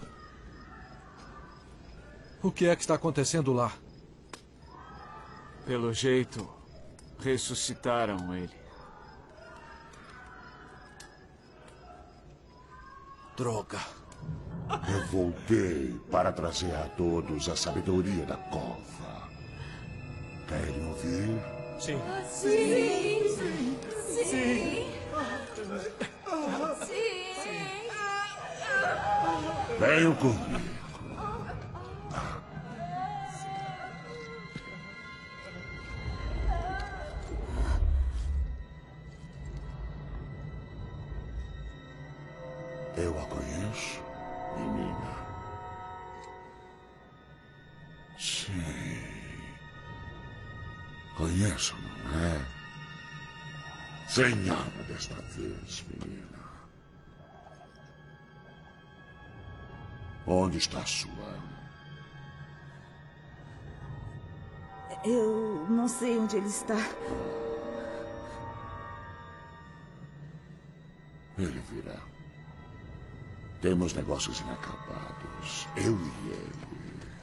O que é que está acontecendo lá? Pelo jeito, ressuscitaram ele. Droga. Eu voltei para trazer a todos a sabedoria da cova. Querem ouvir? Sim. Sim. Sim. Sim. Venham comigo. Eu a conheço, menina. Sim. Conheço, não é? Sem nada desta vez, menina. Onde está Suan? Eu não sei onde ele está. Ele virá. Temos negócios inacabados, eu e ele.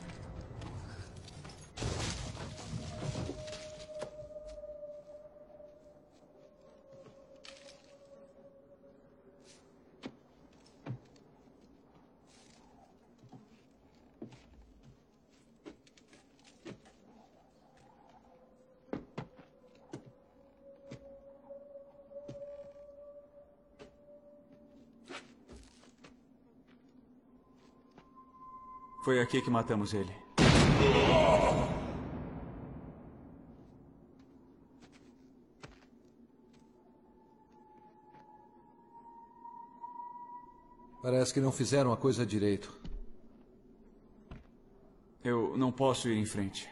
Foi aqui que matamos ele. Parece que não fizeram a coisa direito. Eu não posso ir em frente.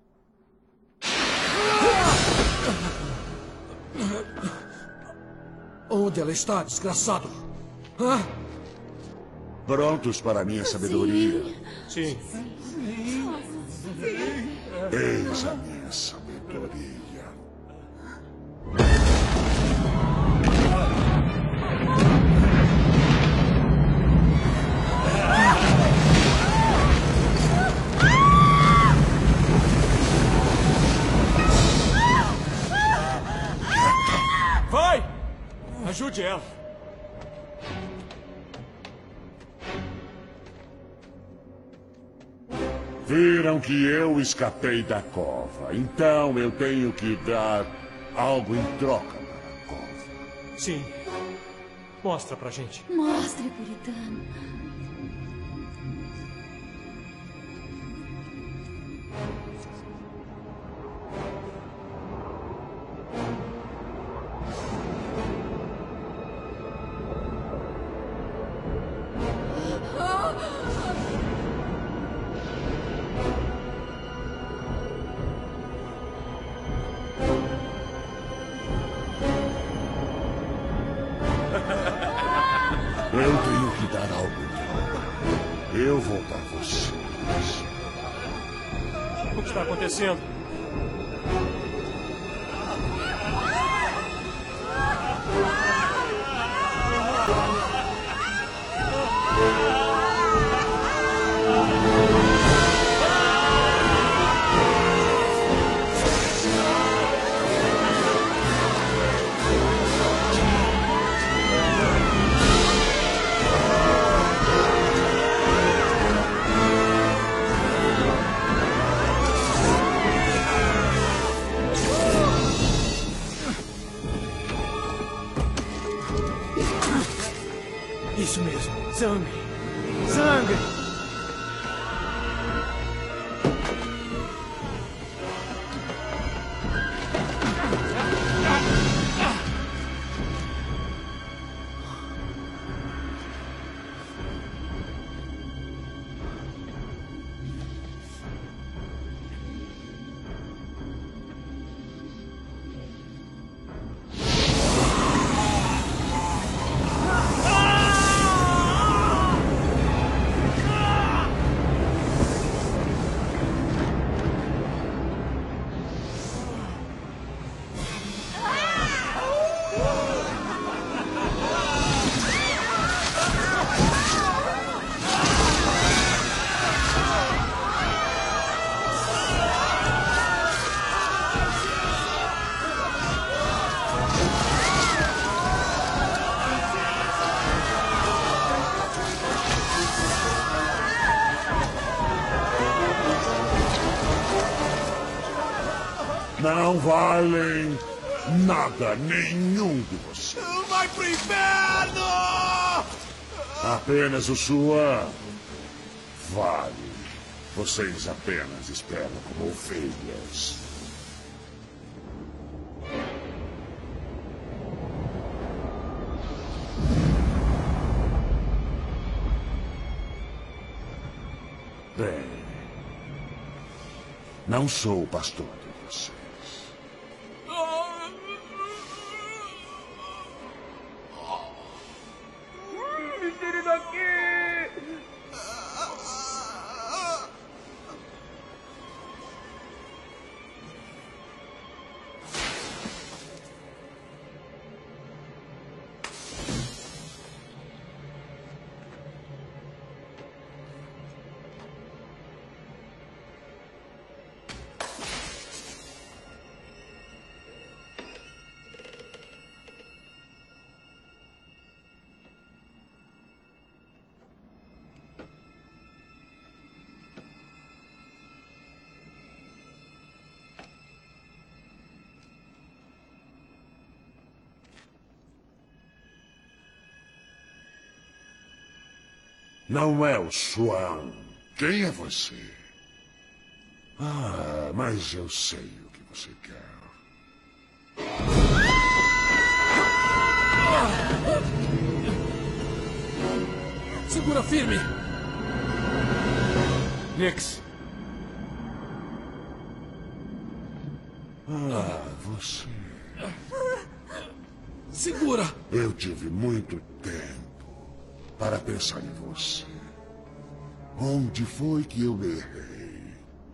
Onde ela está, desgraçado? Hã? Prontos para a minha sabedoria? Sim. Eis a minha sabedoria. Vai! Ajude ela. Viram que eu escapei da cova. Então eu tenho que dar algo em troca para a cova. Sim. Mostra pra gente. Mostre, puritano. Eu tenho que dar algo em troca. Eu vou dar vocês. O que está acontecendo? Isso mesmo. Sangue. Sangue! Não valem nada, nenhum de vocês. Vai pro inferno! Apenas o Suan vale. Vocês apenas esperam como ovelhas. Bem, não sou o pastor de vocês. Me tire daqui! Não é o Swan. Quem é você? Ah, mas eu sei o que você quer. Segura firme! Nix. Ah, você. Segura! Eu tive muito tempo para pensar em você. Onde foi que eu errei?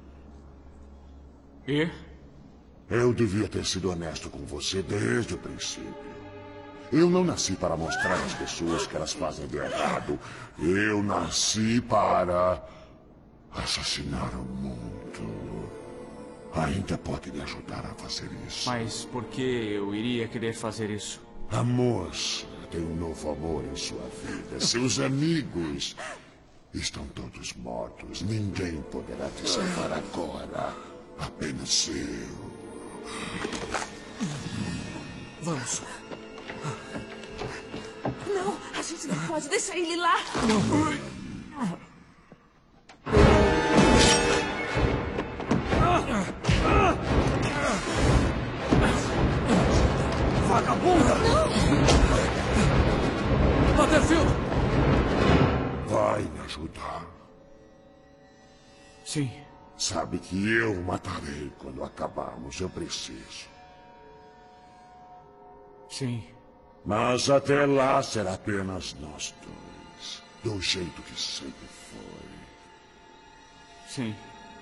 E? Eu devia ter sido honesto com você desde o princípio. Eu não nasci para mostrar às pessoas que elas fazem de errado. Eu nasci para assassinar o mundo. Ainda pode me ajudar a fazer isso. Mas por que eu iria querer fazer isso? A moça tem um novo amor em sua vida. Seus amigos estão todos mortos. Ninguém poderá te salvar agora. Apenas eu. Vamos. Não, a gente não pode deixar ele lá. Vagabunda! Butterfield! Vai me ajudar. Sim. Sabe que eu o matarei quando acabarmos. Eu preciso. Sim. Mas até lá será apenas nós dois. Do jeito que sempre foi. Sim.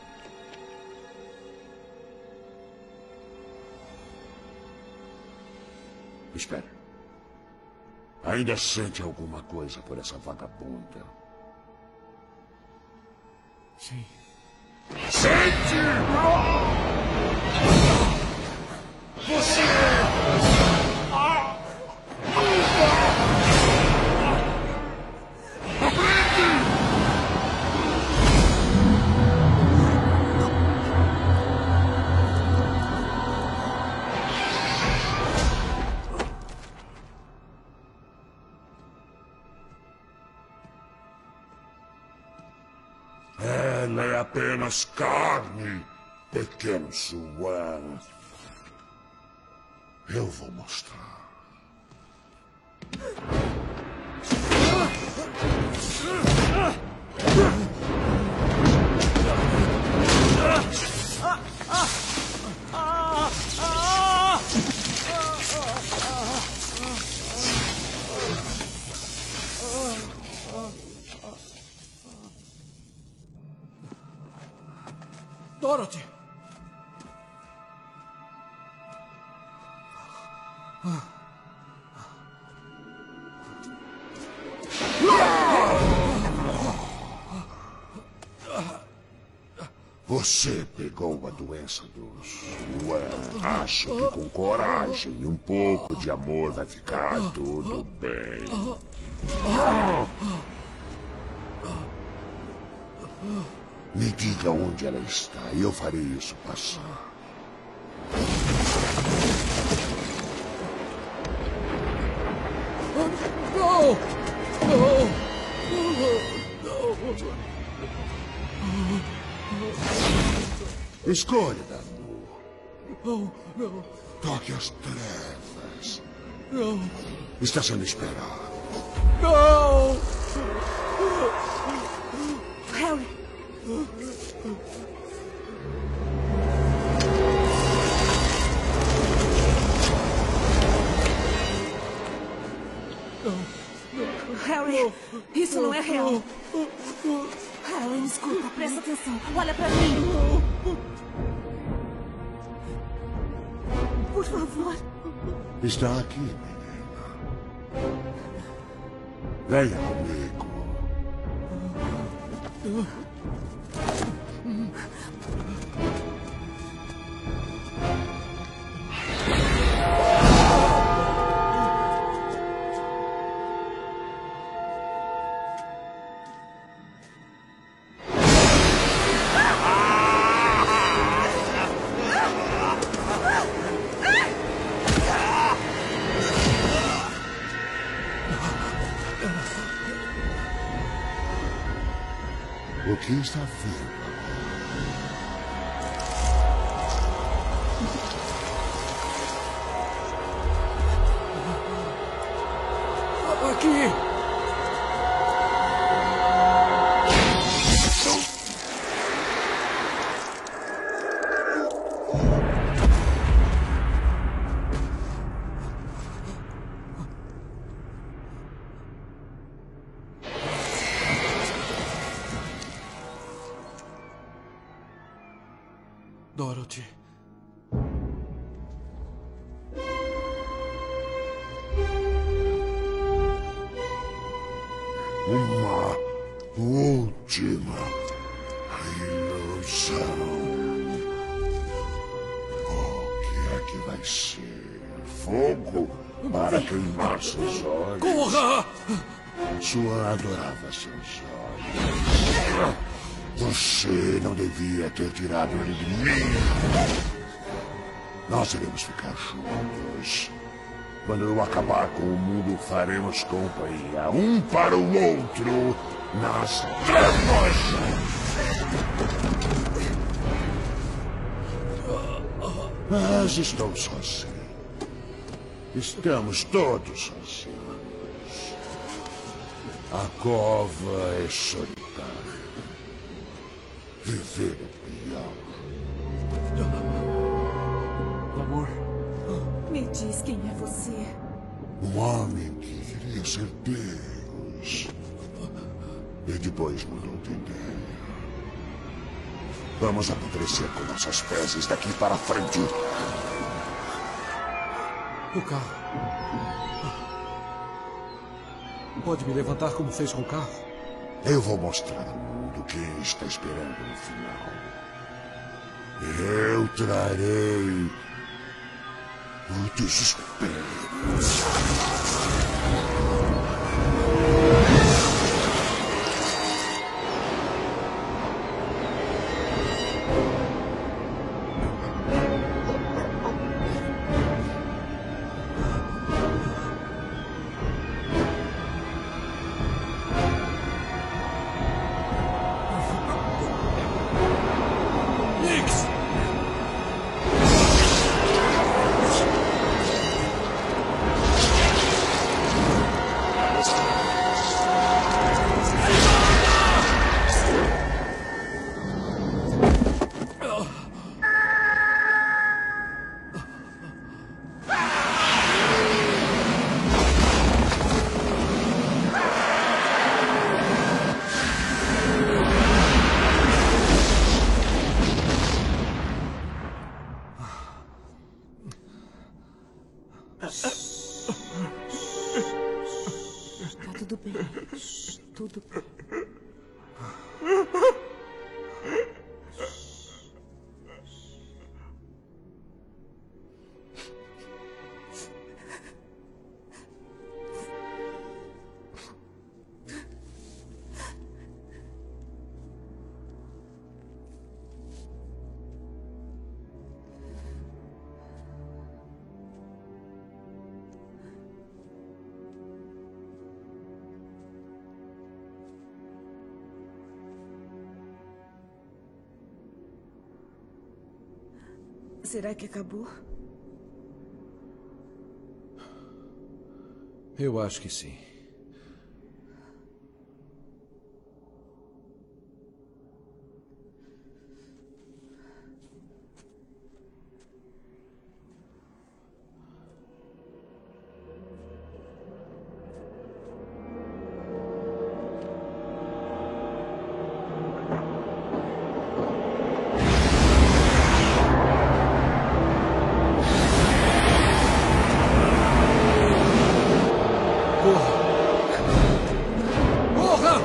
Espera. Ainda sente alguma coisa por essa vagabunda? Sim. Sente! Você! Ela é apenas carne, pequeno Swan. Eu vou mostrar. Dorothy! Você pegou a doença do Swan. Acho que com coragem e um pouco de amor vai ficar tudo bem. Me diga onde ela está e eu farei isso passar. Não! Não! Escolha, Dabu. Não, não. Toque as trevas. Não. Está sendo esperado. Não! Harry! Harry, isso não é real. Harry, escuta, presta atenção. Olha pra mim. Por favor. Está aqui, menina. Venha comigo. O que está vendo? Aqui! Dorothy. Uma última ilusão. O que é que vai ser? Fogo para queimar seus olhos. Corra! Sua adorava seus olhos. Você não devia ter tirado ele de mim. Nós iremos ficar juntos. Quando eu acabar com o mundo, faremos companhia um para o outro nas trevas. Mas estou sozinho. Estamos todos sozinhos. A cova é solitária. Viver é pior. Amor. Me diz quem é você. Um homem que queria ser Deus. E depois mudou de ideia. Vamos apodrecer com nossas fezes daqui para frente. O carro. Pode me levantar como fez com o carro? Eu vou mostrar ao mundo quem está esperando no final. Eu trarei o desespero. Tá tudo bem. Tudo bem. Será que acabou? Eu acho que sim. Corra! Corra!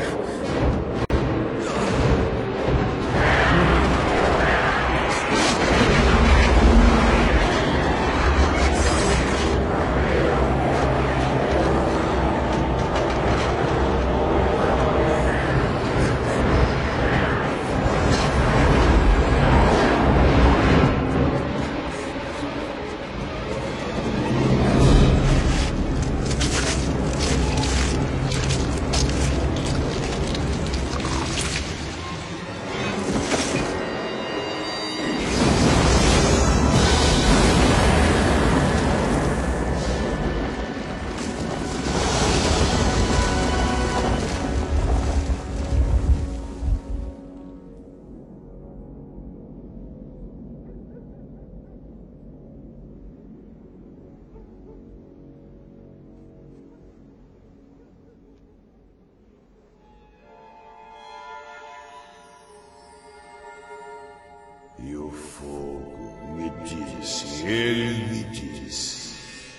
E o fogo me disse, ele me disse.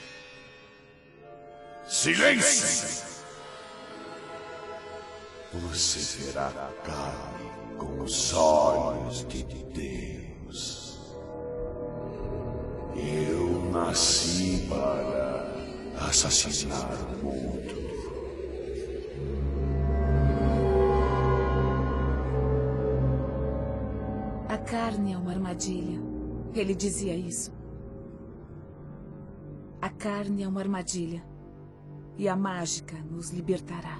Silêncio! Você verá carne com os olhos de Deus. Eu nasci para assassinar o mundo. A carne é uma armadilha. Ele dizia isso. A carne é uma armadilha. E a mágica nos libertará.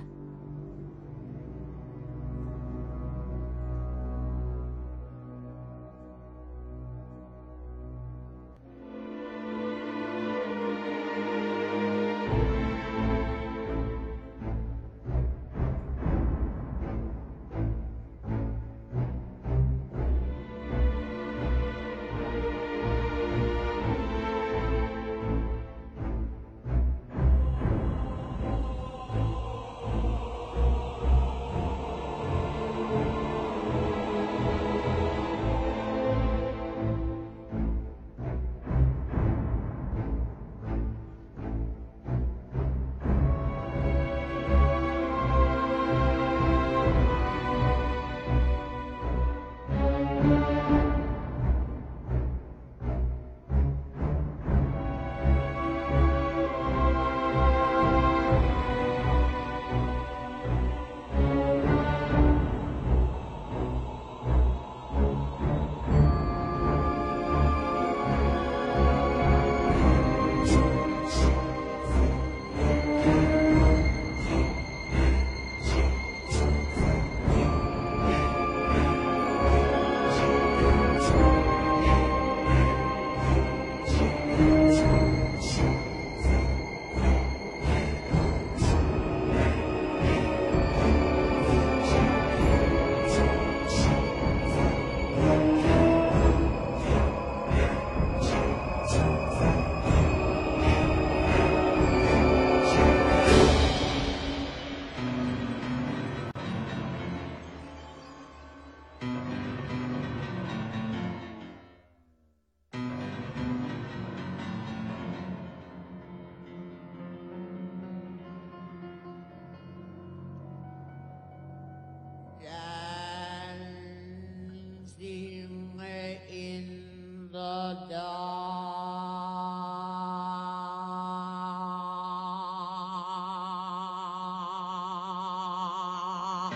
In the dark,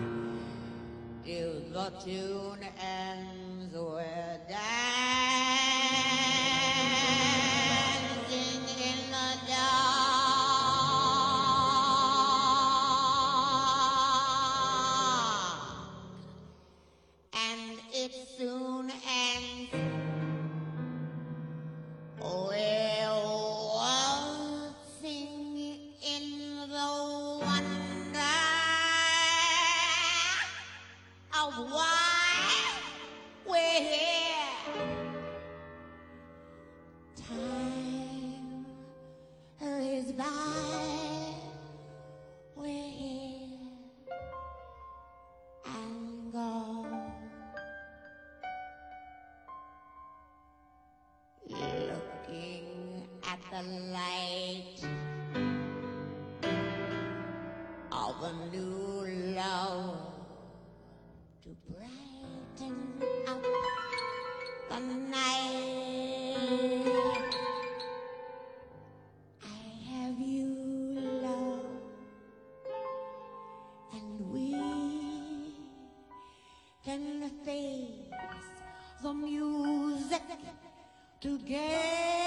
till the tune ends, we're dancing in the dark, and it soon ends. We're waltzing in the wonder of why we're here. Time hurries by. We're here and gone. Looking at the light of a new love to brighten up the night. I have you, love, and we can face the music together.